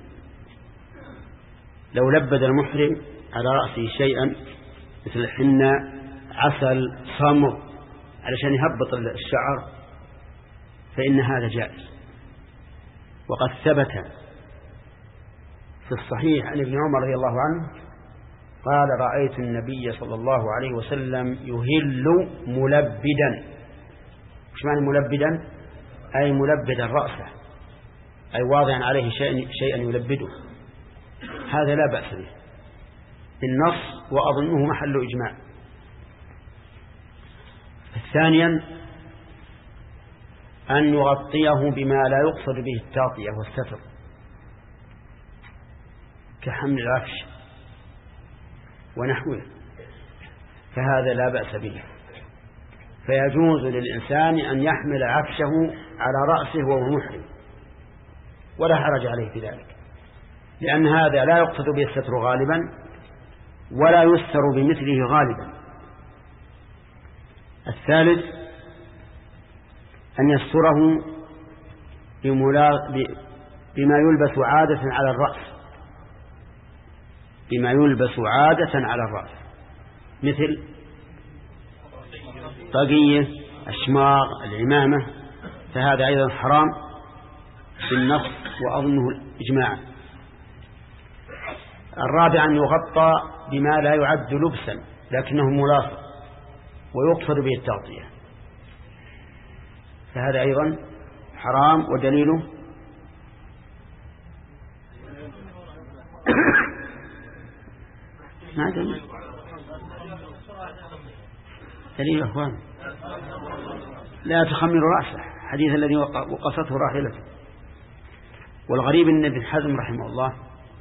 لو لبد المحرم على رأسه شيئا مثل الحنة، عسل، صمغ، علشان يهبط الشعر، فإن هذا جائز. وقد ثبت في الصحيح عن ابن عمر رضي الله عنه قال: رأيت النبي صلى الله عليه وسلم يهل ملبدا. وش معنى ملبدا؟ أي ملبدا رأسه، أي واضعا عليه شيئا يلبده. هذا لا بأس به بالنص، وأظنه محل إجماع. ثانيا أن يغطيه بما لا يقصد به التغطية والستر، كحمل العفش ونحوه، فهذا لا بأس به. فيجوز للإنسان أن يحمل عفشه على رأسه وهو محرم، ولا حرج عليه في ذلك، لأن هذا لا يقصد به الستر غالبا، ولا يستر بمثله غالبا. الثالث أن يستره بما يلبس عادة على الرأس، بما يلبس عادة على الرأس مثل طاقية، أشماغ، العمامة، فهذا أيضا حرام بالنص وأظنه إجماعا. الرابع أن يغطى بما لا يعد لبسا لكنه ملاصق ويقصد به التغطية، فهذا أيضا حرام. ودليله ما دليل دليل أخوان: لا تخمر رأسه حديث الذي وقصته راحلته. والغريب أن ابن حزم رحمه الله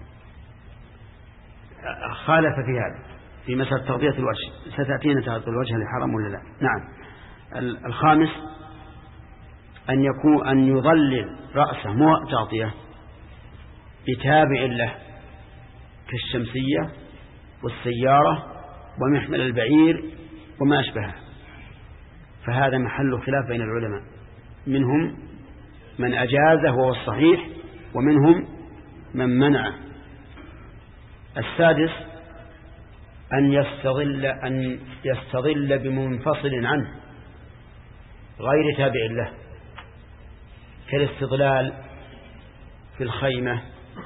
خالف في هذا في مسألة تغطية الوجه. ستأتينا تغطية الوجه لحرام ولا لا؟ نعم. الخامس أن يكون أن يظلل رأسه مو تغطية بتابع له كالشمسية والسيارة ومحمل البعير وما أشبهه، فهذا محل خلاف بين العلماء، منهم من أجازه وهو الصحيح ومنهم من منعه. السادس أن يستظل أن يستظل بمنفصل عنه غير تابع له كالاستظلال في الخيمة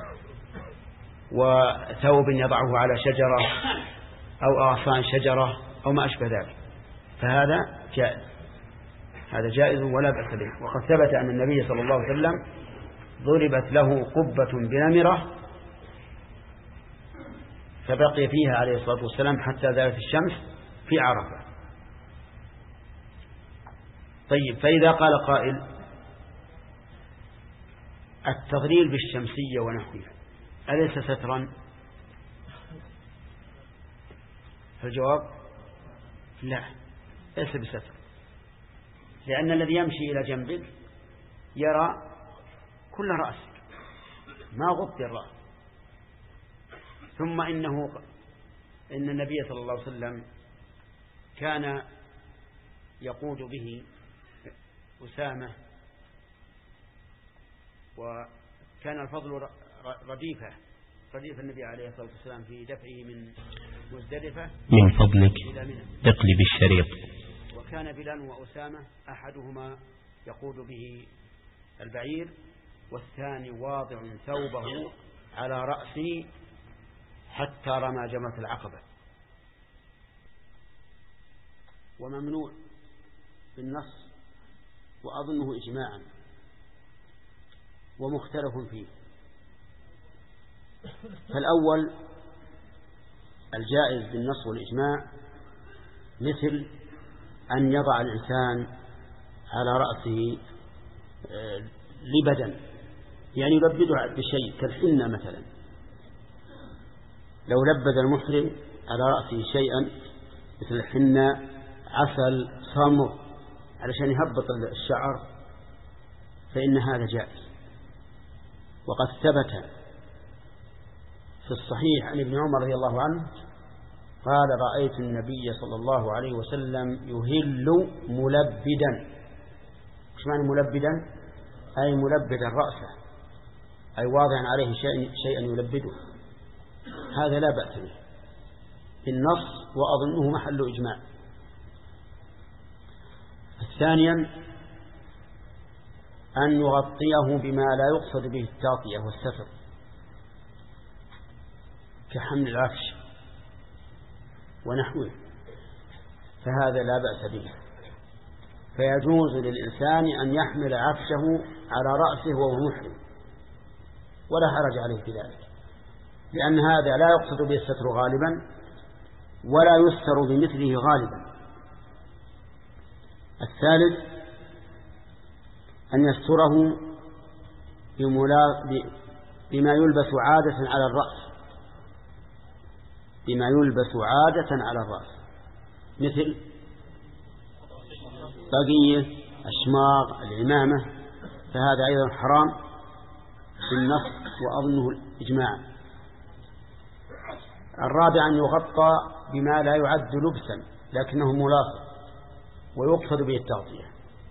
وثوب يضعه على شجرة أو أغصان شجرة أو ما أشبه ذلك، فهذا جائز، هذا جائز ولا بأس به. وقد ثبت أن النبي صلى الله عليه وسلم ضربت له قبة بنمرة فبقي فيها عليه الصلاة والسلام حتى زالت الشمس في عرفة. طيب، فإذا قال قائل التضليل بالشمسية ونحوها أليس سترا؟ فالجواب لا، ليس بستر، لأن الذي يمشي إلى جنبك يرى كل رأسك ما غطي الرأس. ثم إنه إن النبي صلى الله عليه وسلم كان يقود به أسامة، وكان الفضل رديفة رديف النبي عليه الصلاة والسلام في دفعه من مزدلفة من فضلك اقلب الشريط. وكان بلال وأسامة أحدهما يقود به البعير والثاني واضع ثوبه على رأسه حتى رمى جمرة العقبة. وممنوع بالنص وأظنه إجماعا ومختلف فيه. فالأول الجائز بالنص والإجماع مثل أن يضع الإنسان على رأسه لبدا، يعني يلبده بشيء كالحنة مثلا، لو لبد المحرم على رأسه شيئا مثل الحنة عسل صمغ علشان يهبط الشعر فإن هذا جائز. وقد ثبت في الصحيح عن ابن عمر رضي الله عنه قال رأيت النبي صلى الله عليه وسلم يهل ملبدا. وش معنى ملبدا؟ أي ملبدا رأسه، أي واضعا عليه شيئا يلبده. هذا لا بأس به بالنص وأظنه محل إجماع. ثانيا أن يغطيه بما لا يقصد به التغطية والستر كحمل العفش ونحوه، فهذا لا بأس به، فيجوز للإنسان أن يحمل عفشه على رأسه وهو محرم ولا حرج عليه في ذلك، لأن هذا لا يقصد به الستر غالبا ولا يستر بمثله غالبا. الثالث أن يستره بما يلبس عادة على الرأس بما يلبس عادة على الرأس مثل بقية أشماغ العمامة، فهذا أيضا حرام بالنص وأظنه الإجماع. الرابع أن يغطى بما لا يعد لبسا لكنه ملاصق ويقصد به التغطية،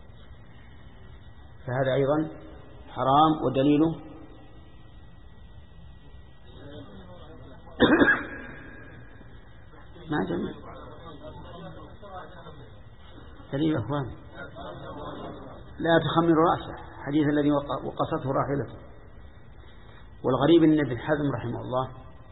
فهذا أيضا حرام. ودليله ما جميع دليل أخوان لا تخمر رأسه، حديث الذي وقصته راحلته. والغريب أن ابن حزم رحمه الله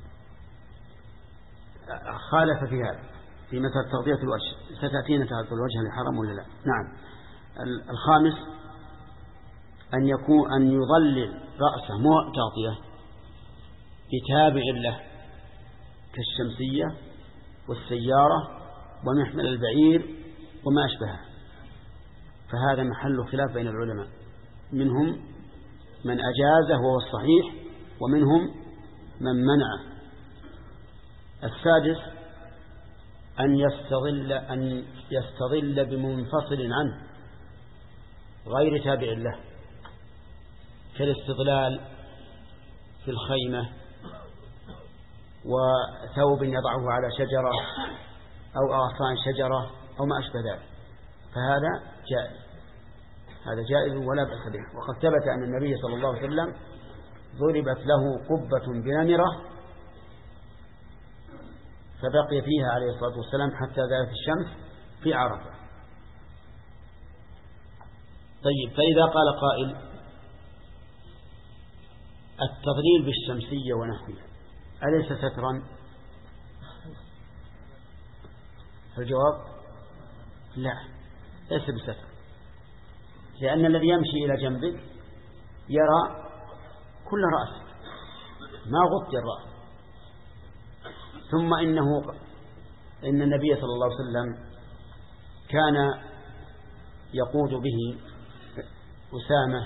خالف في هذا في مثل تغطية الوجه. ستأتينا تغطية الوجه لحرام ولا لا؟ نعم. الخامس أن يكون أن يظلل رأسه مو تغطية بتابع له كالشمسية والسيارة ومحمل البعير وما أشبهه، فهذا محل خلاف بين العلماء، منهم من أجازه وهو الصحيح، ومنهم من منعه. السادس أن يستظل أن يستظل بمنفصل عنه غير تابع له، كالاستظلال في الخيمة، وثوب يضعه على شجرة أو أغصان شجرة أو ما أشبه ذلك، فهذا جائز، هذا جائز ولا بأس به. وقد ثبت أن النبي صلى الله عليه وسلم ضربت له قبة بنمرة فبقي فيها عليه الصلاة والسلام حتى زالت الشمس في عرفة. طيب، فإذا قال قائل التضليل بالشمسية ونحوها أليس سترا؟ الجواب لا، ليس بستر، لأن الذي يمشي إلى جنبك يرى كل رأسك، ما غطي الرأس. ثم إنه إن النبي صلى الله عليه وسلم كان يقود به أسامة،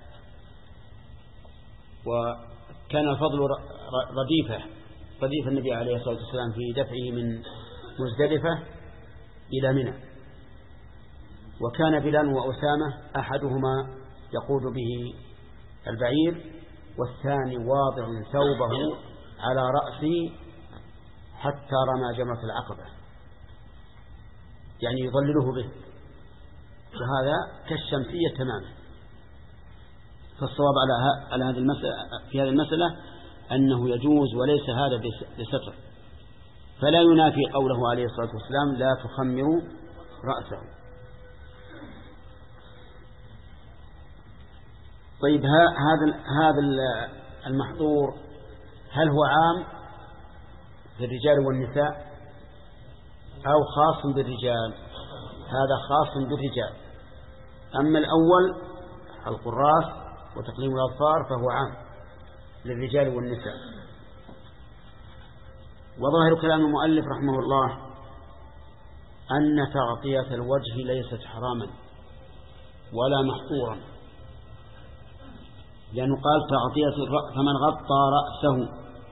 وكان الفضل رديفة رديف النبي عليه الصلاة والسلام في دفعه من مزدلفة إلى منى، وكان بلال وأسامة أحدهما يقود به البعير والثاني واضع ثوبه على رأسه حتى رمى جمرة العقبة، يعني يظلله به، وهذا كالشمسية تماما. فالصواب على على هذه المسألة في هذه المسألة أنه يجوز وليس هذا بستر، فلا ينافي قوله عليه الصلاة والسلام لا تخمروا رأسه. طيب، هذا هذا المحظور هل هو عام للرجال والنساء أو خاص بالرجال؟ هذا خاص بالرجال. أما الأول حلق الرأس وتقليم الأظفار فهو عام للرجال والنساء. وظاهر كلام المؤلف رحمه الله أن تغطية الوجه ليست حراما ولا محظورا، لأنه قال تغطية الرأس فمن غطى رأسه،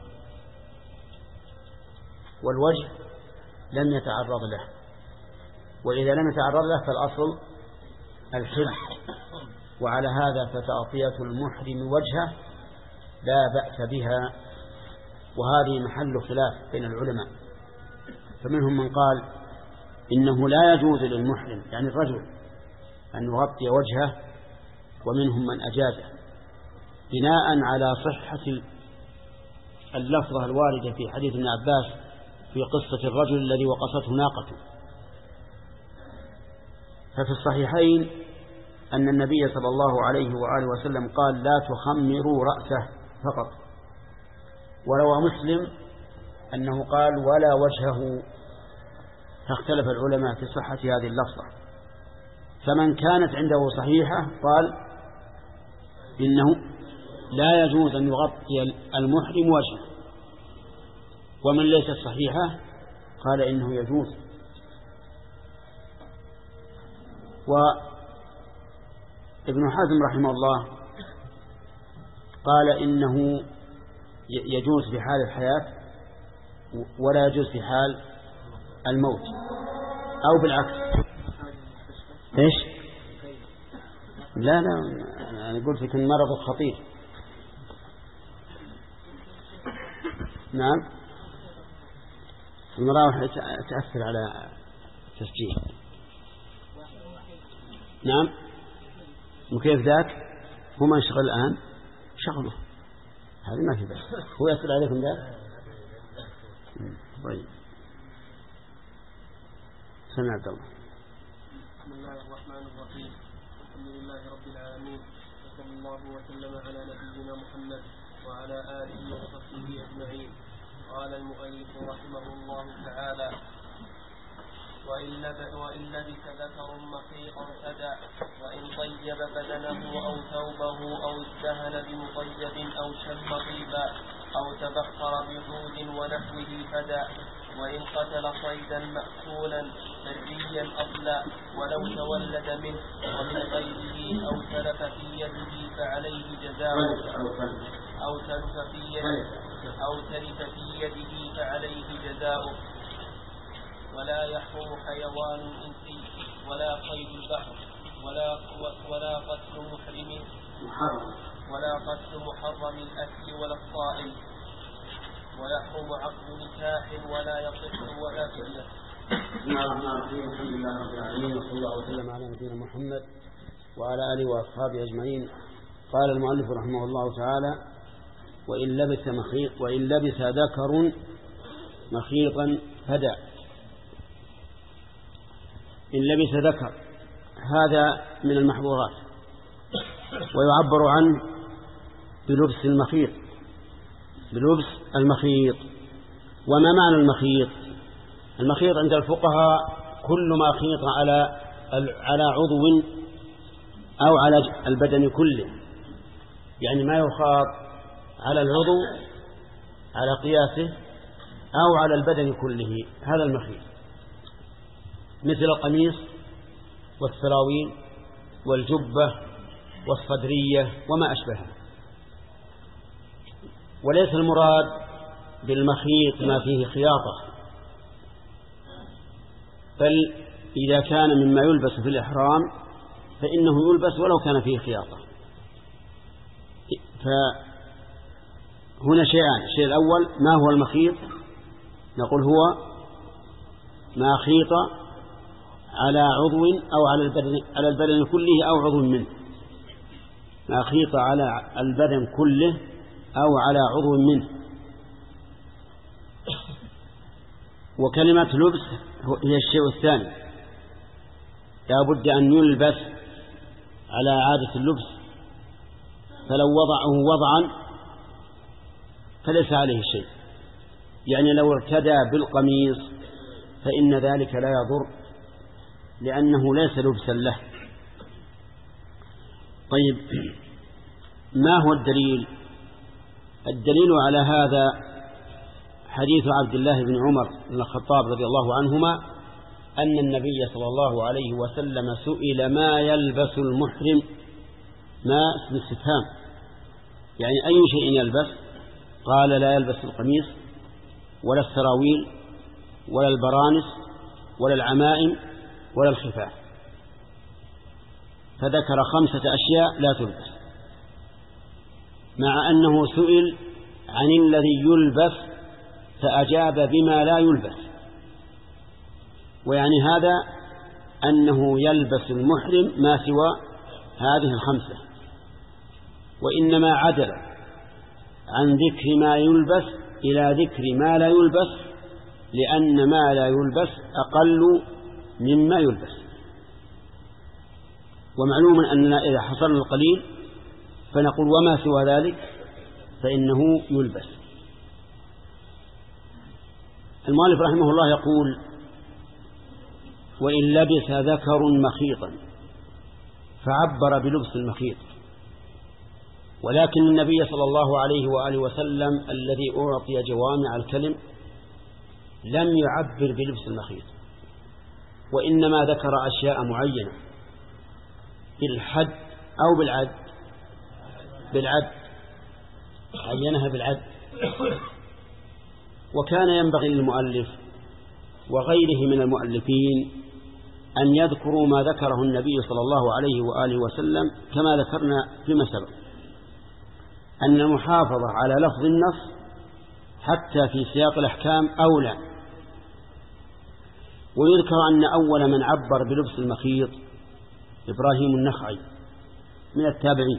والوجه لم يتعرض له، وإذا لم يتعرض له فالأصل الحل، وعلى هذا فتغطية المحرم وجهه لا بأس بها، وهذه محل خلاف بين العلماء. فمنهم من قال إنه لا يجوز للمحرم يعني الرجل أن يغطي وجهه، ومنهم من أجازه بناء على صحة اللفظة الواردة في حديث ابن عباس في قصة الرجل الذي وقصته ناقته. ففي الصحيحين أن النبي صلى الله عليه وآله وسلم قال لا تخمروا رأسه فقط، وروى مسلم أنه قال ولا وجهه، فاختلف العلماء في صحة هذه اللفظة. فمن كانت عنده صحيحة قال إنه لا يجوز أن يغطي المحرم وجهه، ومن ليست صحيحة قال إنه يجوز. وابن حزم رحمه الله قال إنه يجوز في حال الحياة ولا يجوز في حال الموت، أو بالعكس. إيش؟ لا لا أنا قلت لك المرض خطير. نعم، المراوح تأثر على تسجيل. نعم، وكيف ذاك؟ هو ما يشغل الآن شغله، هذه ما في بس. هو يأثر عليكم ذاك؟ طيب، سمع عبد الله. بسم الله الرحمن الرحيم، الحمد لله رب العالمين، وصلى الله وسلم على نبينا محمد وعلى آله وصحبه أجمعين. قال المؤلف رحمه الله تعالى: وإن لبث ذكر مخيطا فدع، وإن طيب بدنه أو ثوبه أو ادهن بمطيب أو شم طيبا أو تبخر بعود ونحوه فدع، وإن قتل صيدا مأكولا بريا أصلا ولو تولد منه ومن غيره أو تلف في يده فعليه جزاء أو تلف في يده أو تلف في يده فعليه جزاء. ولا يحرم حيوان إنسي ولا صيد البحر ولا ولا قتل محرم ولا قتل محرم الأكل ولا الصائم. ويحرم عقد نكاح ولا يصح ولا فدية. بسم الله الرحمن الرحيم. الحمد لله رب العالمين وصلى الله وسلم على نبينا محمد وعلى آله وأصحابه أجمعين. قال المؤلف رحمه الله تعالى: وإن لبس مخيط وإن لبس ذكر مخيطا فدى. إن لبس ذكر هذا من المحظورات، ويعبر عنه بلبس المخيط بلبس المخيط. وما معنى المخيط؟ المخيط عند الفقهاء كل ما خيط على على عضو أو على البدن كله، يعني ما يخاط على العضو على قياسه أو على البدن كله، هذا المخيط، مثل القميص والسراويل والجبة والصدرية وما أشبهها. وليس المراد بالمخيط ما فيه خياطة، بل إذا كان مما يلبس في الإحرام فإنه يلبس ولو كان فيه خياطة. فهنا شيئان: الشيء الأول ما هو المخيط؟ نقول هو ما خيط على عضو أو على البدن على البدن كله أو عضو منه، ما خيط على البدن كله أو على عضو منه. وكلمة لبس هي الشيء الثاني، لا بد أن يلبس على عادة اللبس، فلو وضعه وضعا فليس عليه شيء، يعني لو ارتدى بالقميص فإن ذلك لا يضر لأنه ليس لبسا له. طيب، ما هو الدليل؟ الدليل على هذا حديث عبد الله بن عمر بن الخطاب رضي الله عنهما أن النبي صلى الله عليه وسلم سئل ما يلبس المحرم، ما اسم استفهام، يعني أي شيء يلبس؟ قال: لا يلبس القميص ولا السراويل ولا البرانس ولا العمائم ولا الخفاف، فذكر خمسة أشياء لا تلبس، مع أنه سئل عن الذي يلبس فأجاب بما لا يلبس. ويعني هذا أنه يلبس المحرم ما سوى هذه الخمسة، وإنما عدل عن ذكر ما يلبس إلى ذكر ما لا يلبس، لأن ما لا يلبس أقل مما يلبس. ومعلوم أننا إذا حصلنا القليل فنقول وما سوى ذلك فإنه يلبس. المؤلف رحمه الله يقول: وإن لبس ذكر مخيطا، فعبر بلبس المخيط. ولكن النبي صلى الله عليه وآله وسلم الذي أعطي جوامع الكلم لم يعبر بلبس المخيط، وإنما ذكر أشياء معينة بالحد أو بالعد بالعد عينها بالعد. وكان ينبغي للمؤلف وغيره من المؤلفين أن يذكروا ما ذكره النبي صلى الله عليه وآله وسلم، كما ذكرنا فيما سبق أن المحافظة على لفظ النص حتى في سياق الأحكام أولى. ويذكر أن أول من عبر بلبس المخيط إبراهيم النخعي من التابعين،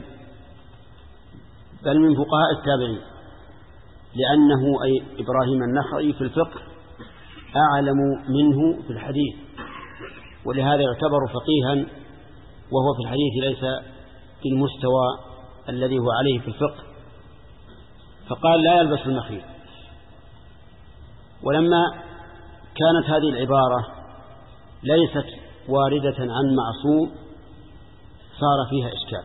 بل من فقهاء التابعين، لأنه أي إبراهيم النخعي في الفقه أعلم منه في الحديث، ولهذا يعتبر فقيها، وهو في الحديث ليس في المستوى الذي هو عليه في الفقه، فقال: لا يلبس المخيط. ولما كانت هذه العبارة ليست واردة عن معصوم صار فيها إشكال،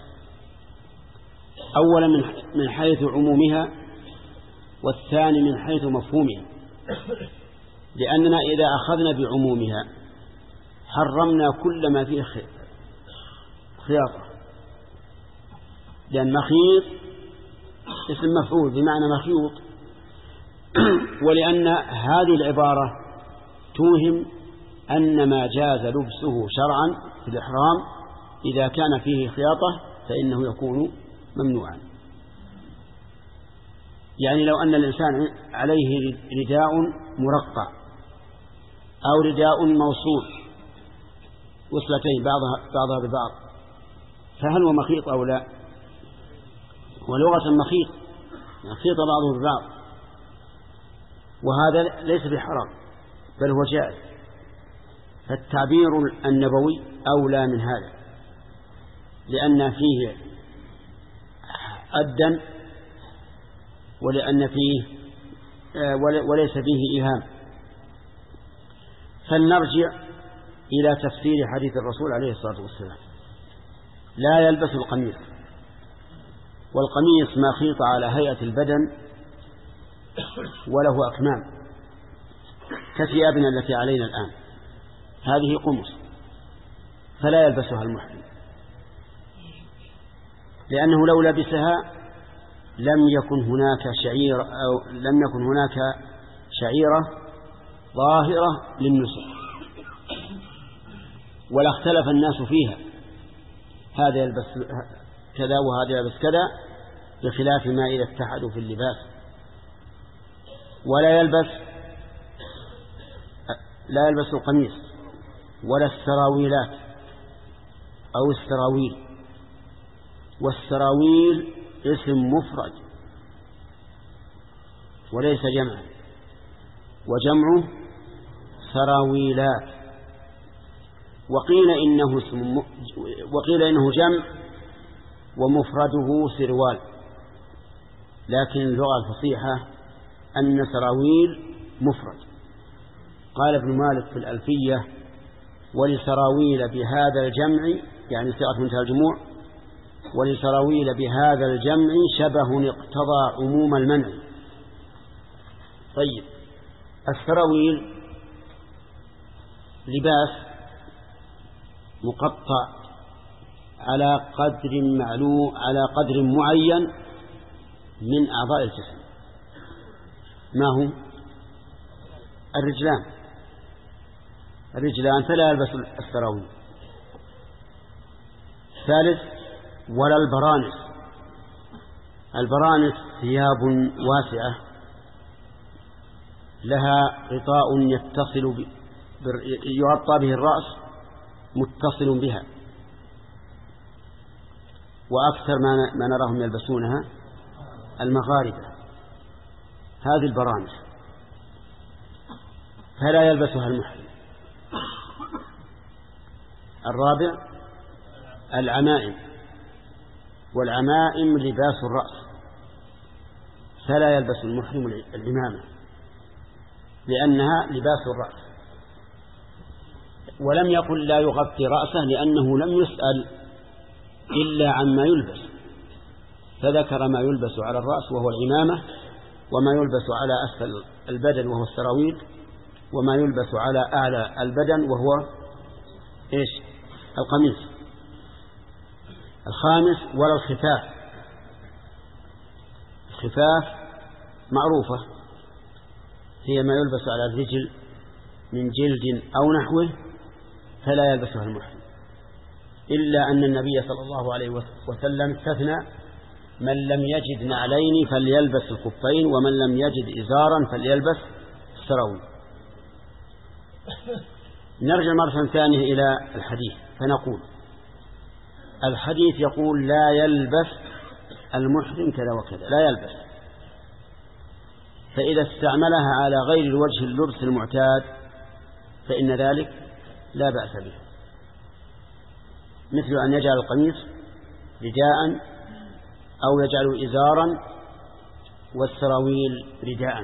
أولا من حيث عمومها، والثاني من حيث مفهومها. لأننا إذا أخذنا بعمومها حرمنا كل ما فيه خياطة، لأن مخيط اسم مفعول بمعنى مخيوط، ولأن هذه العبارة توهم أن ما جاز لبسه شرعا في الإحرام إذا كان فيه خياطة فإنه يكون ممنوعا. يعني لو أن الإنسان عليه رداء مرقع أو رداء موصول وصلتين بعضها, بعضها ببعض، فهل هو مخيط أو لا؟ ولغة مخيط مخيط بعضه ببعض، وهذا ليس بحرام بل هو جائز. فالتعبير النبوي أولى من هذا، لأن فيه الدم ولأن فيه وليس فيه إيهام. فلنرجع إلى تفسير حديث الرسول عليه الصلاة والسلام: لا يلبس القميص. والقميص ما خيط على هيئة البدن وله أكمام كثيابنا التي علينا الآن، هذه قمص، فلا يلبسها المحرم، لأنه لو لبسها لم يكن هناك شعيرة أو لم يكن هناك شعيرة ظاهرة للنسك، ولا اختلف الناس فيها، هذا يلبس كذا وهذا يلبس كذا، بخلاف ما إذا اتحدوا في اللباس. ولا يلبس لا يلبس القميص ولا السراويلات أو السراويل. والسراويل اسم مفرد وليس جمعا، وجمعه سراويلات. وقيل إنه اسم وقيل إنه جمع ومفرده سروال، لكن اللغة الفصيحة أن سراويل مفرد. قال ابن مالك في الألفية: ولسراويل بهذا الجمع، يعني صيغة منتهى الجموع، ولسراويل بهذا الجمع شبه اقتضى عموم المنع. طيب، السراويل لباس مقطع على قدر معلوم على قدر معين من أعضاء الجسم. ما هو؟ الرجلان الرجلان فلا يلبس السراويل. ثالث: ولا البرانس. البرانس ثياب واسعة لها غطاء يتصل ب... يغطى به الرأس متصل بها، وأكثر ما, ما نراهم يلبسونها المغاربة، هذه البرانس، فلا يلبسها المحرم. الرابع: العمائم. والعمائم لباس الرأس، فلا يلبس المحرم العمامة لأنها لباس الرأس. ولم يقل لا يغطي رأسه لأنه لم يسأل إلا عما يلبس، فذكر ما يلبس على الرأس وهو العمامة، وما يلبس على أسفل البدن وهو السراويل، وما يلبس على أعلى البدن وهو إيش؟ القميص. الخامس: ولا الخفاف. الخفاف معروفة، هي ما يلبس على الرجل من جلد أو نحوه، فلا يلبسها المحرم، إلا أن النبي صلى الله عليه وسلم استثنى: من لم يجد نعلين فليلبس الخفين، ومن لم يجد إزارا فليلبس السراويل. نرجع مرة ثانية إلى الحديث فنقول: الحديث يقول لا يلبس المحرم كذا وكذا، لا يلبس. فإذا استعملها على غير الوجه اللبس المعتاد فإن ذلك لا بأس به، مثل أن يجعل القميص رداء أو يجعل إزارا والسراويل رداء.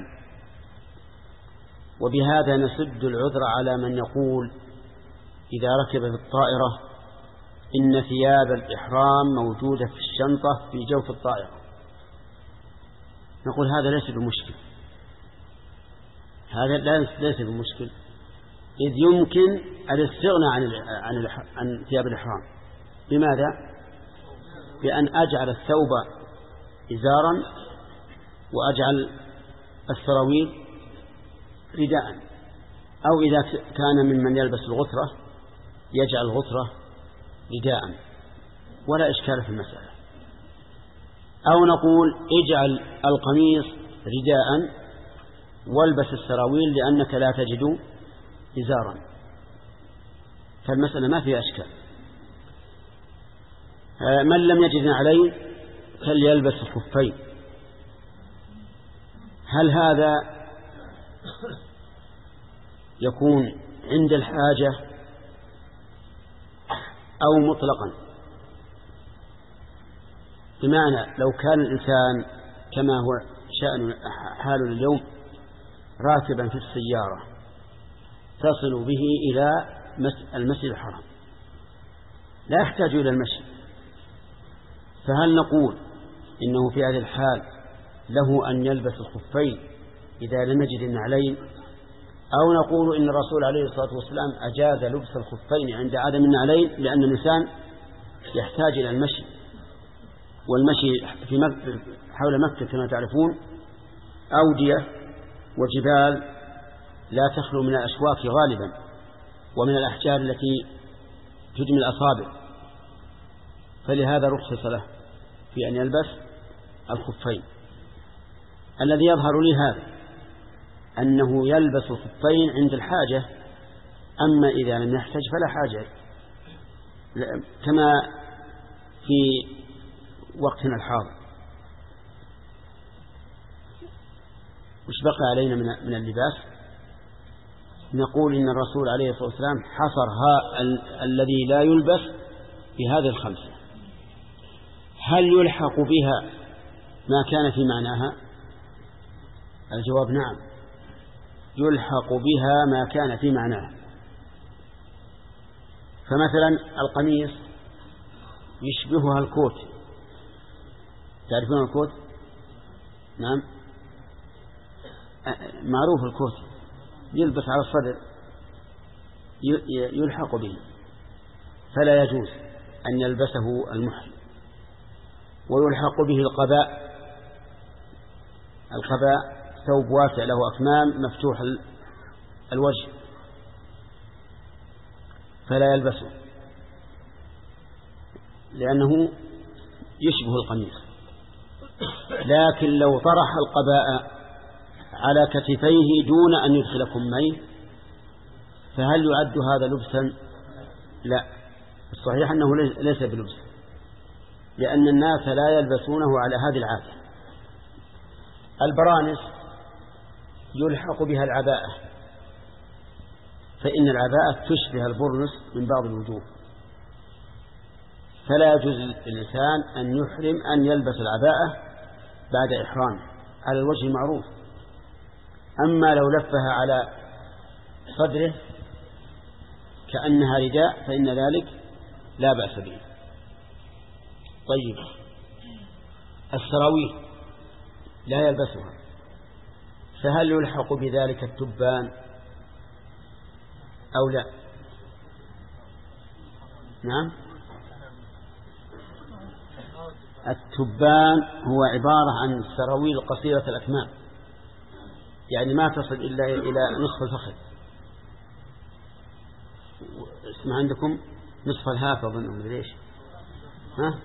وبهذا نسد العذر على من يقول إذا ركب في الطائرة إن ثياب الإحرام موجودة في الشنطة في جوف الطائرة. نقول هذا ليس بمشكل، هذا ليس بمشكل، إذ يمكن الاستغناء عن عن عن ثياب الإحرام. بماذا؟ بأن أجعل الثوب إزارا وأجعل السراويل رداء، أو إذا كان ممن يلبس الغترة يجعل الغترة رداء، ولا إشكال في المسألة. أو نقول اجعل القميص رداء والبس السراويل لأنك لا تجد إزارا، فالمسألة ما فيها أشكال. من لم يجد عليه فليلبس الخفين. هل هذا يكون عند الحاجة أو مطلقا؟ بمعنى لو كان الإنسان كما هو شأن حال اليوم راكبا في السيارة تصل به إلى المسجد الحرام لا يحتاج إلى المشي، فهل نقول إنه في هذه الحال له أن يلبس الخفين إذا لم يجد النعلين، أو نقول إن الرسول عليه الصلاة والسلام أجاز لبس الخفين عند عدم النعلين لأن الإنسان يحتاج إلى المشي، والمشي في مكة حول مكة كما تعرفون أودية وجبال لا تخلو من الأشواك غالبا ومن الأحجار التي تدمي الأصابع، فلهذا رخص له في أن يلبس الخفين. الذي يظهر لي هذا أنه يلبس الخفين عند الحاجة، أما إذا لم يحتاج فلا حاجة، كما في وقتنا الحاضر. وش بقى علينا من اللباس؟ نقول إن الرسول عليه الصلاة والسلام حصر ها ال الذي لا يلبس بهذه الخمسة. هل يلحق بها ما كان في معناها؟ الجواب نعم، يلحق بها ما كان في معناها. فمثلا القميص يشبهها الكوت، تعرفون الكوت؟ نعم معروف الكوت، يلبس على الصدر يلحق به، فلا يجوز أن يلبسه المحرم. ويلحق به القباء، القباء ثوب واسع له أكمام مفتوح الوجه فلا يلبسه لأنه يشبه القميص. لكن لو طرح القباء على كتفيه دون أن يدخل كميه فهل يعد هذا لبسا؟ لا، الصحيح أنه ليس بلبس، لأن الناس لا يلبسونه على هذه العادة. البرانس يلحق بها العباءة، فإن العباءة تشبه البرنس من بعض الوجوه، فلا يجوز للإنسان أن يحرم أن يلبس العباءة بعد إحرامه على الوجه المعروف. أما لو لفها على صدره كأنها رداء فإن ذلك لا بأس به. طيب السراويل لا يلبسها، فهل يلحق بذلك التبان أو لا؟ نعم، التبان هو عبارة عن السراويل قصيرة الأكمام، يعني ما تصل إلا إلى نصف الفخذ. اسمع عندكم نصف الهاف أظن ليش؟ ها؟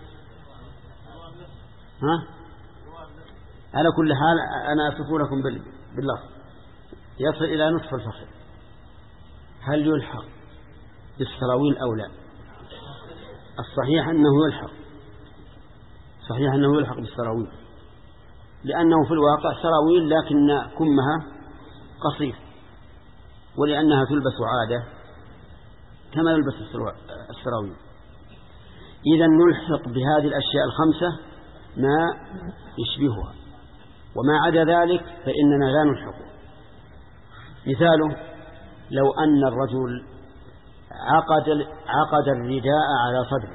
ها؟ على كل حال أنا أصف لكم باللفظ يصل إلى نصف الفخذ. هل يلحق بالسراويل أو لا؟ الصحيح أنه يلحق، صحيح أنه يلحق بالسراويل، لأنه في الواقع سراويل لكن كمها قصير، ولأنها تلبس عادة كما يلبس السراويل. إذا نلحق بهذه الأشياء الخمسة ما يشبهها، وما عدا ذلك فإننا لا نلحقه. مثاله لو أن الرجل عقد عقد الرداء على صدره،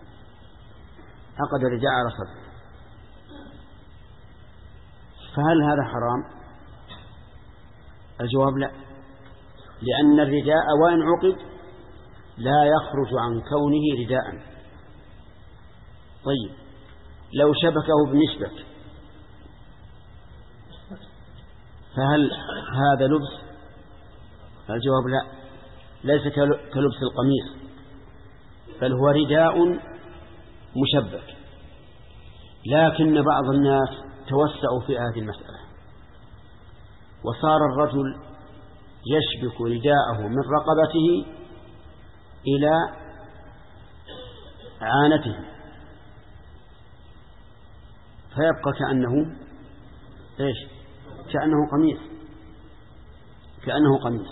عقد الرداء على صدره، فهل هذا حرام؟ الجواب لا، لأن الرداء وإن عقد لا يخرج عن كونه رداء. طيب لو شبكه بنشبك فهل هذا لبس؟ الجواب لا، ليس كلبس القميص، بل هو رداء مشبك. لكن بعض الناس توسعوا في هذه المسألة، وصار الرجل يشبك رداءه من رقبته إلى عانته، فيبقى كأنه إيش؟ كأنه قميص، كأنه قميص.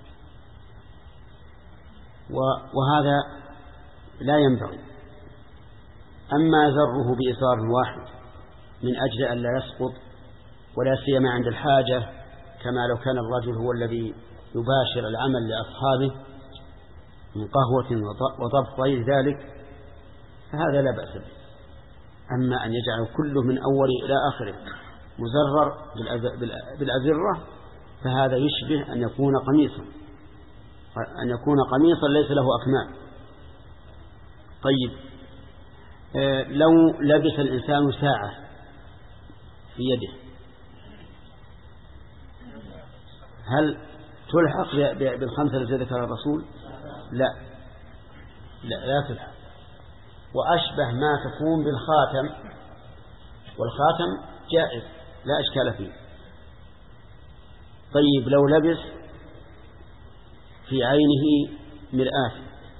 وهذا لا ينبغي. أما زره بإزار واحد من أجل أن لا يسقط، ولا سيما عند الحاجة، كما لو كان الرجل هو الذي يباشر العمل لأصحابه من قهوة وطبخ غير ذلك، فهذا لا بأس به. أما أن يجعل كله من أوله إلى آخره مزرر بالأزرة، فهذا يشبه أن يكون قميصا، أن يكون قميصا ليس له أكمام. طيب لو لبس الإنسان ساعة في يده، هل تلحق بالخمسة التي ذكرها الرسول؟ لا لا لا تلحق. وأشبه ما تكون بالخاتم، والخاتم جائز لا إشكال فيه. طيب لو لبس في عينه مرآة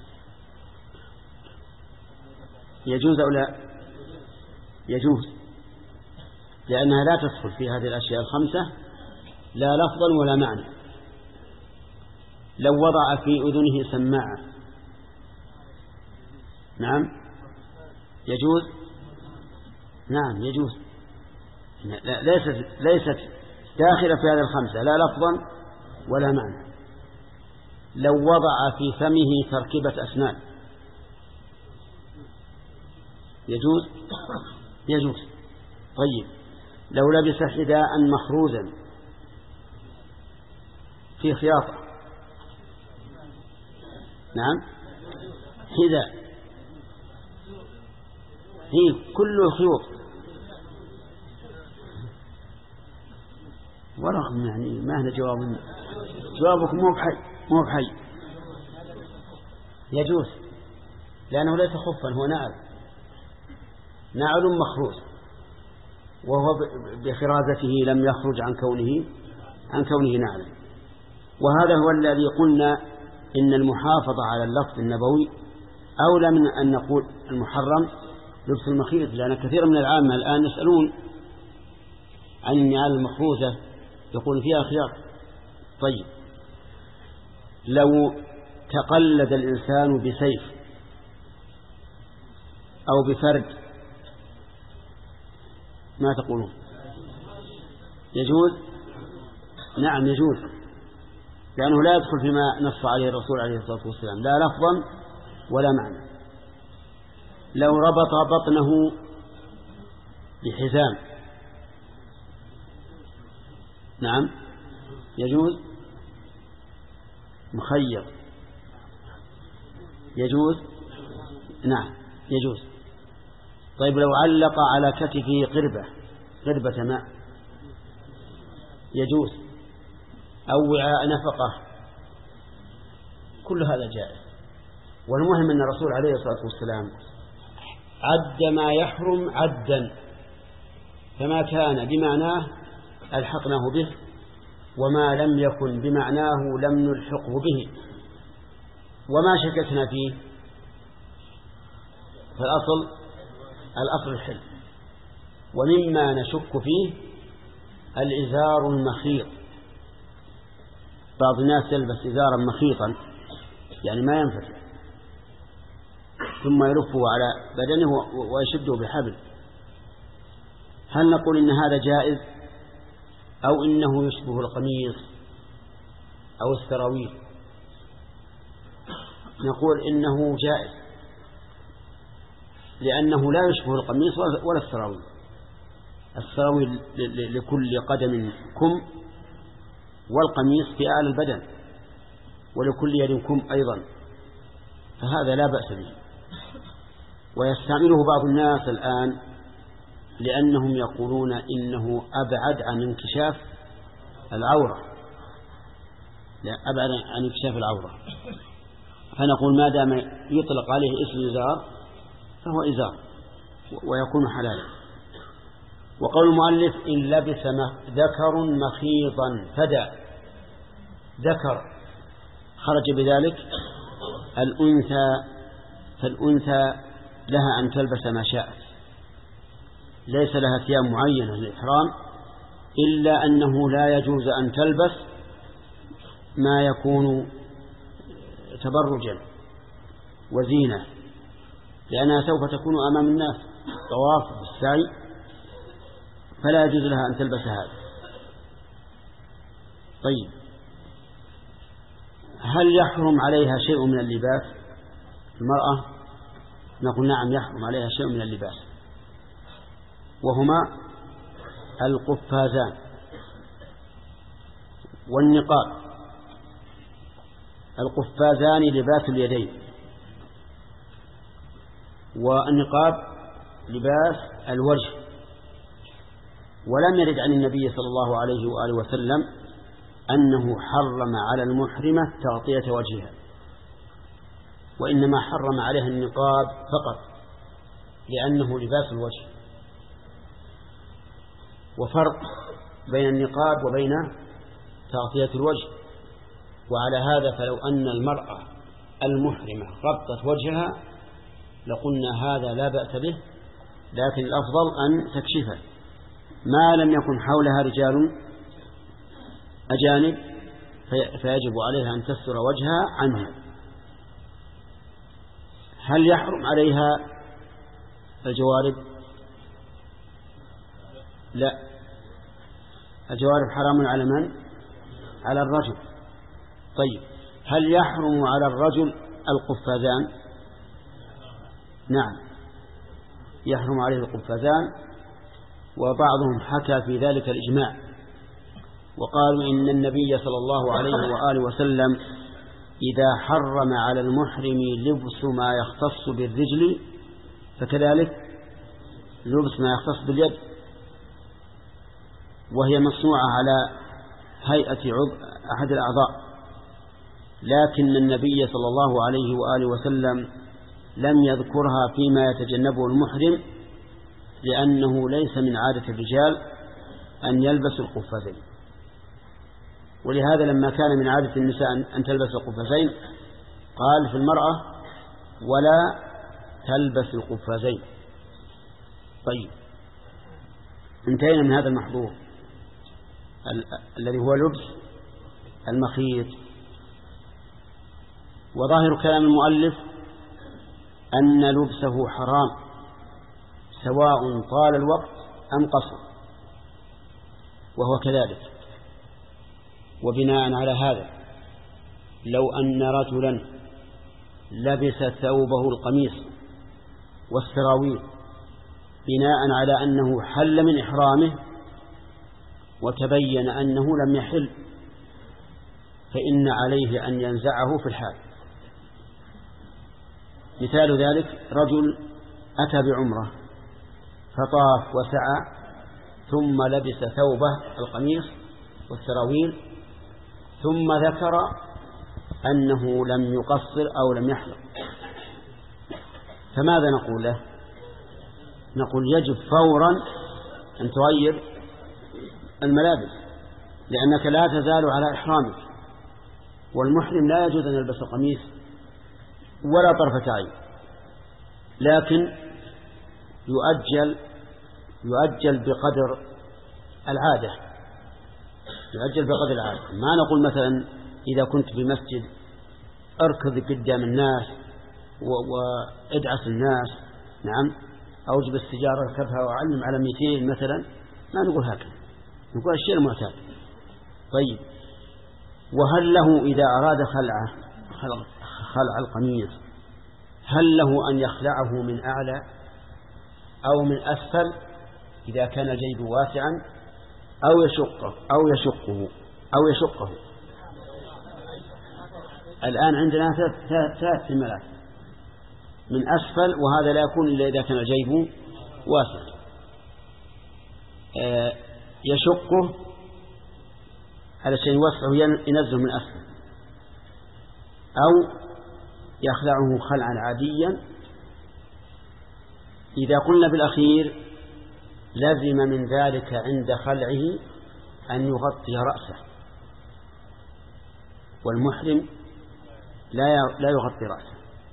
يجوز أو لا؟ يجوز، لأنها لا تدخل في هذه الأشياء الخمسة لا لفظا ولا معنى. لو وضع في أذنه سماعة، نعم يجوز، نعم يجوز، ليست ليست داخلة في هذه الخمسة لا لفظا ولا معنى. لو وضع في فمه تركيبة أسنان يجوز، يجوز. طيب لو لبس حذاء مخروزا في خياطة، نعم حذاء هي كله خيوط، ورغم يعني ما هنا جواب، جوابك مو بحي مو بحي يجوز، لأنه ليس خفا، هو نعل، نعل مخروز، وهو بخرازته لم يخرج عن كونه عن كونه نعلا. وهذا هو الذي قلنا إن المحافظة على اللفظ النبوي أولى من أن نقول المحرم لبس المخيط، لأن كثير من العامة الآن يسألون عن النعال المخروزة يقول فيها خياط. طيب لو تقلد الإنسان بسيف أو بفرد ما تقولون؟ يجوز؟ نعم يجوز، لأنه لا يدخل فيما نص عليه الرسول عليه الصلاة والسلام لا لفظا ولا معنى. لو ربط بطنه بحزام، نعم يجوز. مخيط يجوز، نعم يجوز. طيب لو علق على كتفه قربة قربة ماء يجوز، أو وعاء نفقة، كل هذا جائز. والمهم أن الرسول عليه الصلاة والسلام عد ما يحرم عدا، فما كان بمعناه ألحقناه به، وما لم يكن بمعناه لم نلحقه به. وما شككنا فيه فالأصل الأصل الحل. ومما نشك فيه الإزار المخيط، بعض الناس يلبس إزارا مخيطا يعني ما ينفتح، ثم يلفه على بدنه ويشده بحبل. هل نقول إن هذا جائز أو إنه يشبه القميص أو السراويل؟ نقول إنه جائز، لأنه لا يشبه القميص ولا السراويل. السراويل لكل قدم كم، والقميص في أعلى البدن، ولكل يد كم أيضا، فهذا لا بأس به. ويستعمله بعض الناس الآن لأنهم يقولون إنه أبعد عن انكشاف العورة، لا أبعد عن انكشاف العورة، فنقول ما دام يطلق عليه اسم إزار فهو إزار ويكون حلالا. وقول المؤلف إن لبس ذكر مخيضا فدى، ذكر خرج بذلك الأنثى، فالأنثى لها أن تلبس ما شاءت، ليس لها ثياب معينة للإحرام، إلا أنه لا يجوز أن تلبس ما يكون تبرجا وزينة، لأنها سوف تكون أمام الناس طواف بالسعي، فلا يجوز لها أن تلبس هذا. طيب، هل يحرم عليها شيء من اللباس المرأة؟ نقول نعم، يحرم عليها شيء من اللباس، وهما القفازان والنقاب. القفازان لباس اليدين، والنقاب لباس الوجه. ولم يرد عن النبي صلى الله عليه وآله وسلم أنه حرم على المحرمة تغطية وجهها، وإنما حرم عليها النقاب فقط لأنه لباس الوجه. وفرق بين النقاب وبين تغطية الوجه. وعلى هذا فلو أن المرأة المحرمة غطت وجهها لقلنا هذا لا بأس به، لكن الأفضل أن تكشفه ما لم يكن حولها رجال أجانب، فيجب عليها أن تستر وجهها عنها. هل يحرم عليها الجوارب؟ لا، الجوارب حرام على من؟ على الرجل. طيب، هل يحرم على الرجل القفازان؟ نعم، يحرم عليه القفازان، وبعضهم حكى في ذلك الإجماع، وقالوا إن النبي صلى الله عليه وآله وسلم إذا حرم على المحرم لبس ما يختص بالرجل فكذلك لبس ما يختص باليد، وهي مصنوعة على هيئة أحد الأعضاء، لكن النبي صلى الله عليه وآله وسلم لم يذكرها فيما يتجنبه المحرم، لأنه ليس من عادة الرجال أن يلبسوا القفازين. ولهذا لما كان من عادة النساء أن تلبس القفازين قال في المرأة ولا تلبس القفازين. طيب، انتهينا من هذا المحظور الذي هو لبس المخيط. وظاهر كلام المؤلف أن لبسه حرام سواء طال الوقت أم قصر، وهو كذلك. وبناء على هذا لو أن رجلا لبس ثوبه القميص والسراويل بناء على أنه حل من إحرامه وتبين أنه لم يحل، فإن عليه أن ينزعه في الحال. مثال ذلك رجل أتى بعمرة فطاف وسعى ثم لبس ثوبه القميص والسراويل ثم ذكر أنه لم يقصر أو لم يحلق، فماذا نقول له؟ نقول يجب فورا أن تغير الملابس، لأنك لا تزال على إحرامك، والمحرم لا يجوز أن يلبس قميص ولا طرفة عين، لكن يؤجل يؤجل بقدر العادة يؤجل بقدر العادة. ما نقول مثلا إذا كنت في مسجد أركض قدام الناس وادعس الناس، نعم، أوجب السجارة اركبها وأعلم على مئتين مثلا، ما نقول هكذا، نقول الشيء المعتاد. طيب، وهل له إذا أراد خلعه خلع القميص هل له أن يخلعه من أعلى أو من أسفل إذا كان الجيب واسعا أو يشقه أو يشقه أو يشقه. الآن عندنا ثلاث احتمالات: من أسفل، وهذا لا يكون إلا إذا كان الجيب واسع. يشقه على شيء وسعه ينزل من أسفل، أو يخلعه خلعا عاديا. إذا قلنا بالأخير لازم من ذلك عند خلعه أن يغطي رأسه، والمحرم لا يغطي رأسه.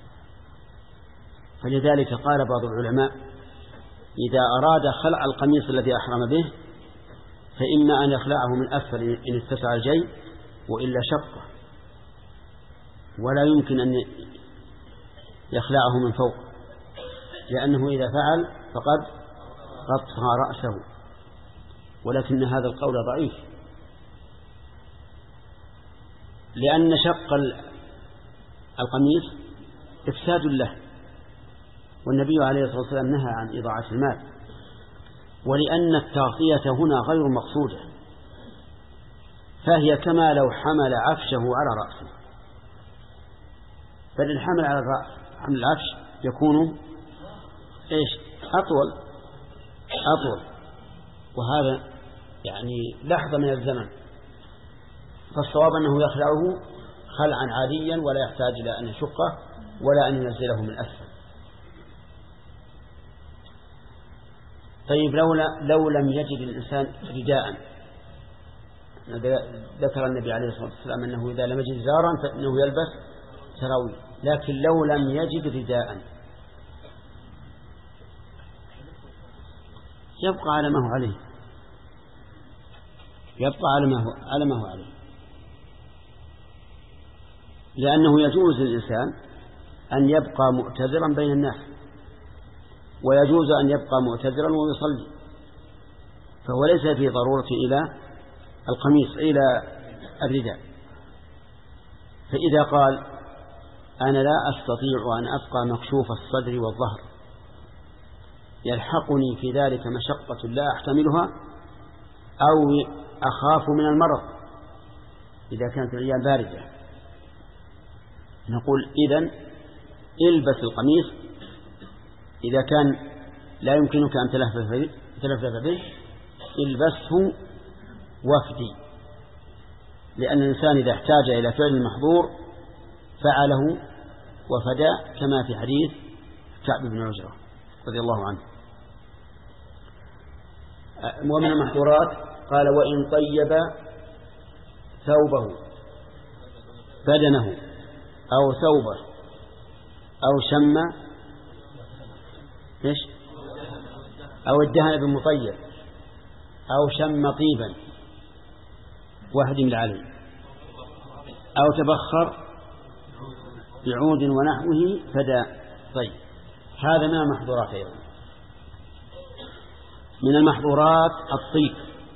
فلذلك قال بعض العلماء: إذا أراد خلع القميص الذي أحرم به فإما أن يخلعه من أسفل إن اتسع الجيب، وإلا شقه، ولا يمكن أن يخلعه من فوق، لأنه إذا فعل فقد غطى رأسه. ولكن هذا القول ضعيف، لأن شق القميص إفساد له، والنبي عليه الصلاة والسلام نهى عن إضاعة المال، ولأن التغطية هنا غير مقصودة، فهي كما لو حمل عفشه على رأسه، بل الحمل على الرأس حمل العفش يكون إيش أطول أطول وهذا يعني لحظة من الزمن. فالصواب أنه يخلعه خلعا عاديا، ولا يحتاج إلى أن يشقه ولا أن ينزله من أسفل. طيب لولا لو لم يجد الإنسان رداء، ذكر النبي عليه الصلاة والسلام أنه إذا لم يجد زارا فإنه يلبس سراويل، لكن لو لم يجد رداء يبقى على ما هو عليه، يبقى على ما هو على ما هو عليه، لأنه يجوز للإنسان أن يبقى معتذرا بين الناس، ويجوز أن يبقى معتذرا ويصلي، فهو ليس في ضرورة إلى القميص إلى الرداء. فإذا قال: أنا لا أستطيع أن أبقى مكشوف الصدر والظهر، يلحقني في ذلك مشقة لا أحتملها، أو أخاف من المرض إذا كانت الأيام باردة، نقول: إذن البس القميص. إذا كان لا يمكنك أن تلفف به البسه وفدي، لأن الإنسان إذا احتاج إلى فعل المحظور فعله وفدى، كما في حديث كعب بن عجرة رضي الله عنه. ومن المحظورات قال: وإن طيب ثوبه بدنه أو ثوبه أو شم إيش أو الدهن بالمطيب أو شم طيبا واهدم عليه أو تبخر بعود ونحوه فدى. طيب، هذا من المحظورات أيضا. من المحظورات الطيب.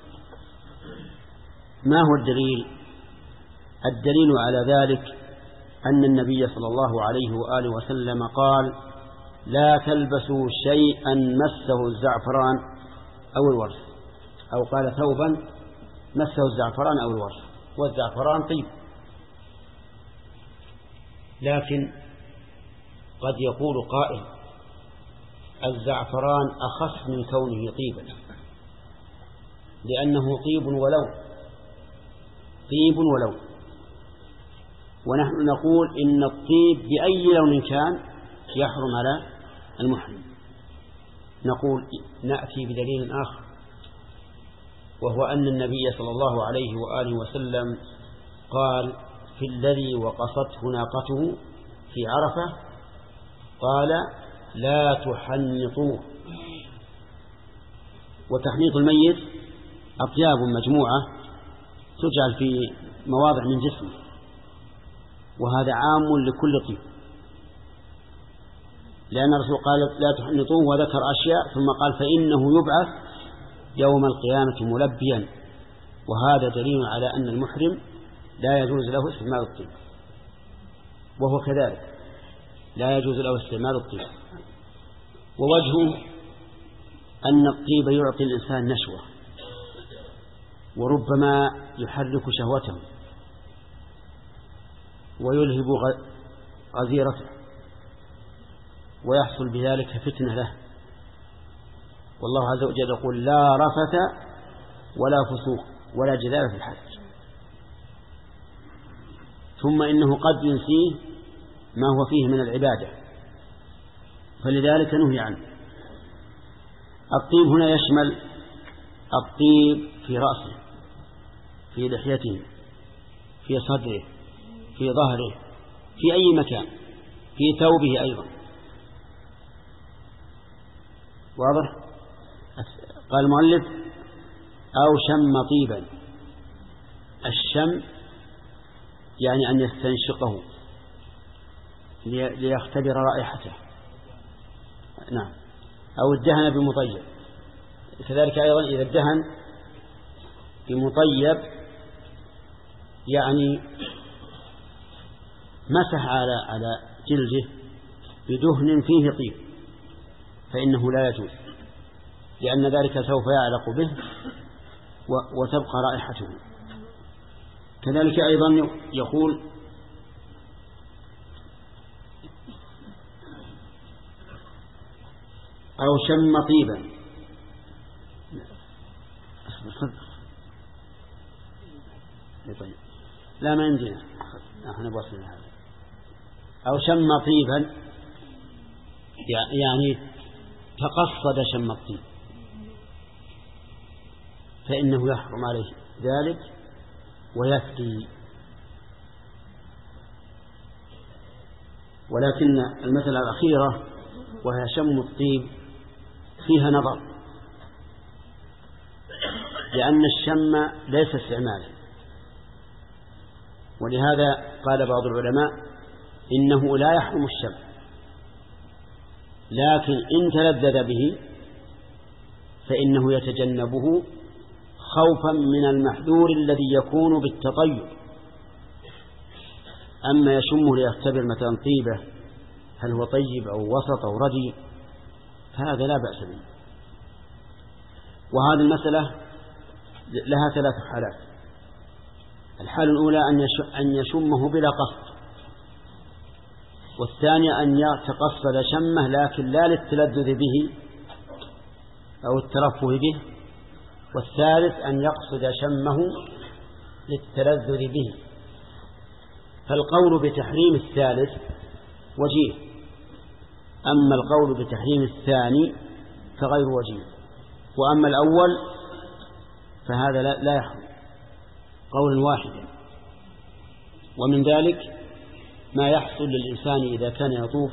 ما هو الدليل؟ الدليل على ذلك أن النبي صلى الله عليه وآله وسلم قال: لا تلبسوا شيئا مسه الزعفران أو الورس، أو قال ثوبا مسه الزعفران أو الورس، والزعفران طيب. لكن قد يقول قائل: الزعفران أخص من كونه طيبا، لأنه طيب ولو طيب ولو ونحن نقول إن الطيب بأي لون كان يحرم على المحرم. نقول: نأتي بدليل آخر، وهو أن النبي صلى الله عليه وآله وسلم قال في الذي وقصته ناقته في عرفة، قال: لا تحنطوه. وتحنيط الميت أطياب مجموعة تجعل في مواضع من جسمه، وهذا عام لكل طيب، لأن الرسول قال: لا تحنطوه، وذكر أشياء ثم قال: فإنه يبعث يوم القيامة ملبيا. وهذا دليل على أن المحرم لا يجوز له استعمال الطيب، وهو كذلك لا يجوز له استعمال الطيب. ووجهه أن الطيب يعطي الإنسان نشوة، وربما يحرك شهوته ويلهب غزيرته ويحصل بذلك فتنة له. والله عز وجل يقول لا رفث ولا فسوق ولا جدال في الحج. ثم إنه قد ينسيه ما هو فيه من العبادة، فلذلك نهي عنه. الطيب هنا يشمل الطيب في رأسه، في لحيته، في صدره، في ظهره، في أي مكان، في ثوبه أيضا. واضح؟ قال المؤلف أو شم طيبا. الشم يعني أن يستنشقه ليختبر رائحته، نعم، أو الدهن بمطيب. كذلك أيضا إذا الدهن بمطيب يعني مسح على على جلده بدهن فيه طيب فإنه لا يجوز، لأن ذلك سوف يعلق به وتبقى رائحته. كذلك أيضا يقول أو شم طيبا. لا ما عندنا، نحن بوصلنا هذا. أو شم طيبا يعني تقصد شم الطيب فإنه يحرم عليه ذلك ويفدي. ولكن المسألة الأخيرة وهي شم الطيب فيها نظر، لأن الشم ليس استعمالا، ولهذا قال بعض العلماء إنه لا يحرم الشم، لكن إن تلذذ به فإنه يتجنبه خوفا من المحذور الذي يكون بالتطيب. أما يشمه ليختبر مثلا طيبة هل هو طيب أو وسط أو ردي فهذا لا بأس به. وهذه المسألة لها ثلاث حالات. الحالة الأولى أن يشمه بلا قصد، والثانية أن يتقصد شمه لكن لا للتلذذ به أو الترفه به، والثالث أن يقصد شمه للتلذذ به. فالقول بتحريم الثالث وجيه، أما القول بتحريم الثاني فغير وجيه. وأما الأول فهذا لا يحرم قولا واحدا. ومن ذلك ما يحصل للإنسان إذا كان يطوف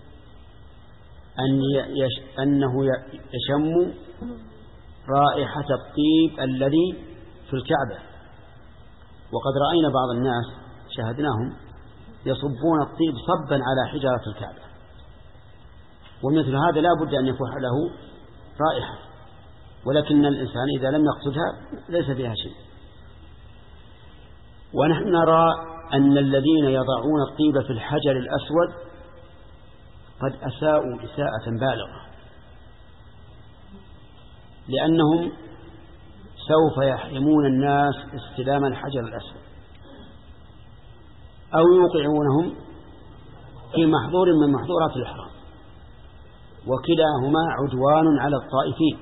أن يش أنه يشم رائحة الطيب الذي في الكعبة. وقد رأينا بعض الناس شاهدناهم يصبون الطيب صبا على حجرة الكعبة، ومثل هذا لا بد أن يفوح له رائحة، ولكن الإنسان إذا لم يقصدها ليس فيها شيء. ونحن نرى أن الذين يضعون الطيب في الحجر الأسود قد أساءوا إساءة بالغة، لأنهم سوف يحرمون الناس استلام الحجر الأسود أو يوقعونهم في محظور من محظورات الإحرام، وكلاهما عدوان على الطائفين.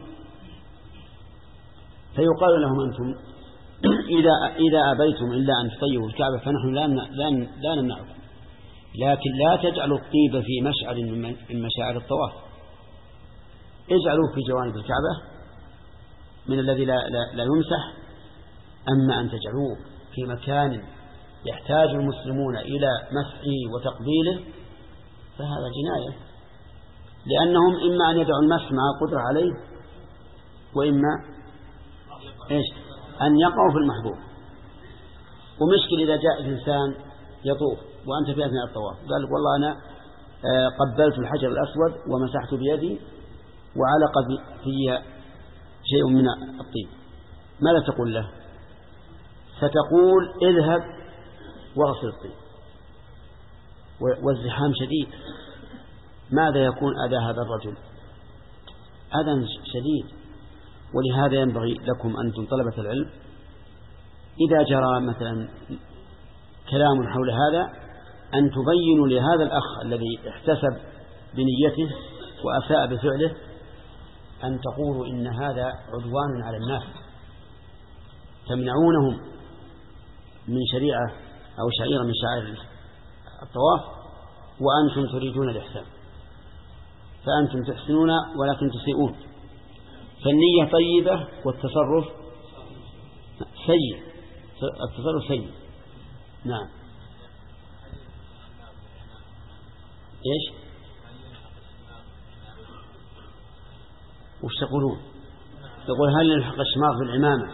فيقال لهم أنتم إذا إذا أبيتم إلا أن تطيبوا الكعبة فنحن لا لا نمنعكم، لكن لا تجعلوا الطيب في مشعر من مشاعر الطواف، اجعلوا في جوانب الكعبة من الذي لا, لا, لا يمسح. أما أن تجعلوه في مكان يحتاج المسلمون إلى مسحه وتقبيله فهذا جناية، لأنهم إما أن يدعوا المسح مع القدرة عليه، وإما إيش أن يقعوا في المحظور. ومشكل إذا جاء الإنسان يطوف وأنت في أثناء الطواف قال والله أنا قبلت الحجر الأسود ومسحت بيدي وعلق في شيء من الطيب، ماذا تقول له؟ ستقول اذهب واغسل الطيب، والزحام شديد، ماذا يكون أذى هذا الرجل؟ أذى شديد. ولهذا ينبغي لكم أنتم طلبة العلم إذا جرى مثلا كلام حول هذا أن تبينوا لهذا الأخ الذي احتسب بنيته وأساء بفعله أن تقولوا إن هذا عدوان على الناس تمنعونهم من شريعة أو شعيرة من شعائر الطواف وأنتم تريدون الإحسان، فأنتم تحسنون ولكن تسيئون. فالنية طيبة والتصرف سيء، التصرف سيء. نعم. إيش وش تقولون؟ يقول هل يلحق الشماغ بالعمامة؟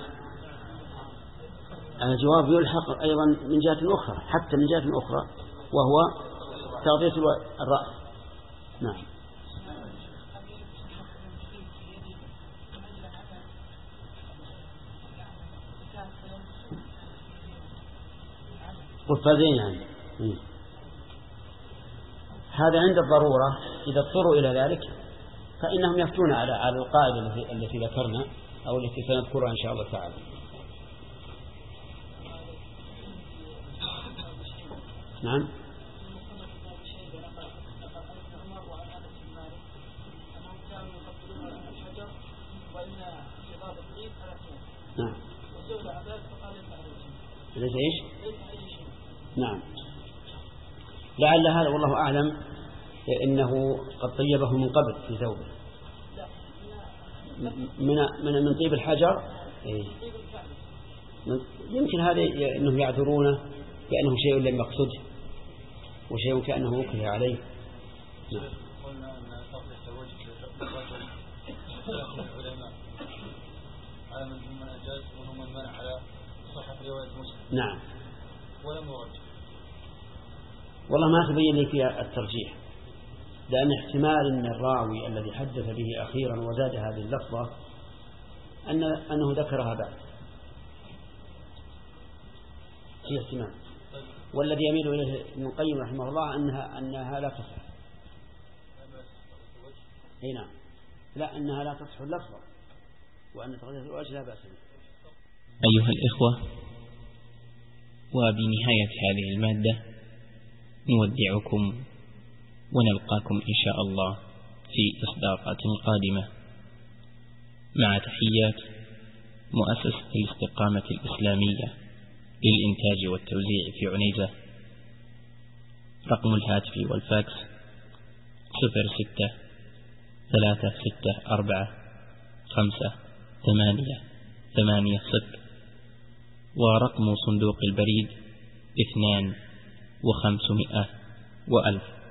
الجواب يلحق أيضا من جهة أخرى، حتى من جهة أخرى، وهو تغطية الرأس. نعم. قفازين يعني. هذا عند الضرورة، إذا اضطروا إلى ذلك فإنهم يفتون على على القاعدة التي ذكرنا أو التي سنذكرها إن شاء الله تعالى. نعم. نعم. ليس إيش؟ نعم. لعل هذا والله أعلم إنه قد طيبه من قبل في ثوبه من من من طيب الحجر. إيه. يمكن هذا إنهم يعذرونه كأنه شيء لم يقصده وشيء كأنه وكله عليه. نعم. قلنا أن تغطية الوجه العلماء على من من أجاز وهم من منع على صحة رواية مسلم. نعم. ولم يرجح. والله ما تبين لي فيها الترجيح، لأن احتمال أن الراوي الذي حدث به أخيرا وزاد هذه اللفظة أن أنه ذكرها بعد، في احتمال. والذي يميل إليه ابن القيم رحمه الله أنها أنها لا تصح. أي نعم، لا أنها لا تصح اللفظة، وأن تغطية الوجه لا بأس به. أيها الإخوة، وبنهاية هذه المادة نودعكم ونلقاكم إن شاء الله في إصدارات قادمة، مع تحيات مؤسسة الاستقامة الإسلامية للإنتاج والتوزيع في عنيزة. رقم الهاتف والفاكس صفر ستة ثلاثة ستة أربعة خمسة ثمانية ثمانية صفر، ورقم صندوق البريد اثنان وخمسمائة وألف.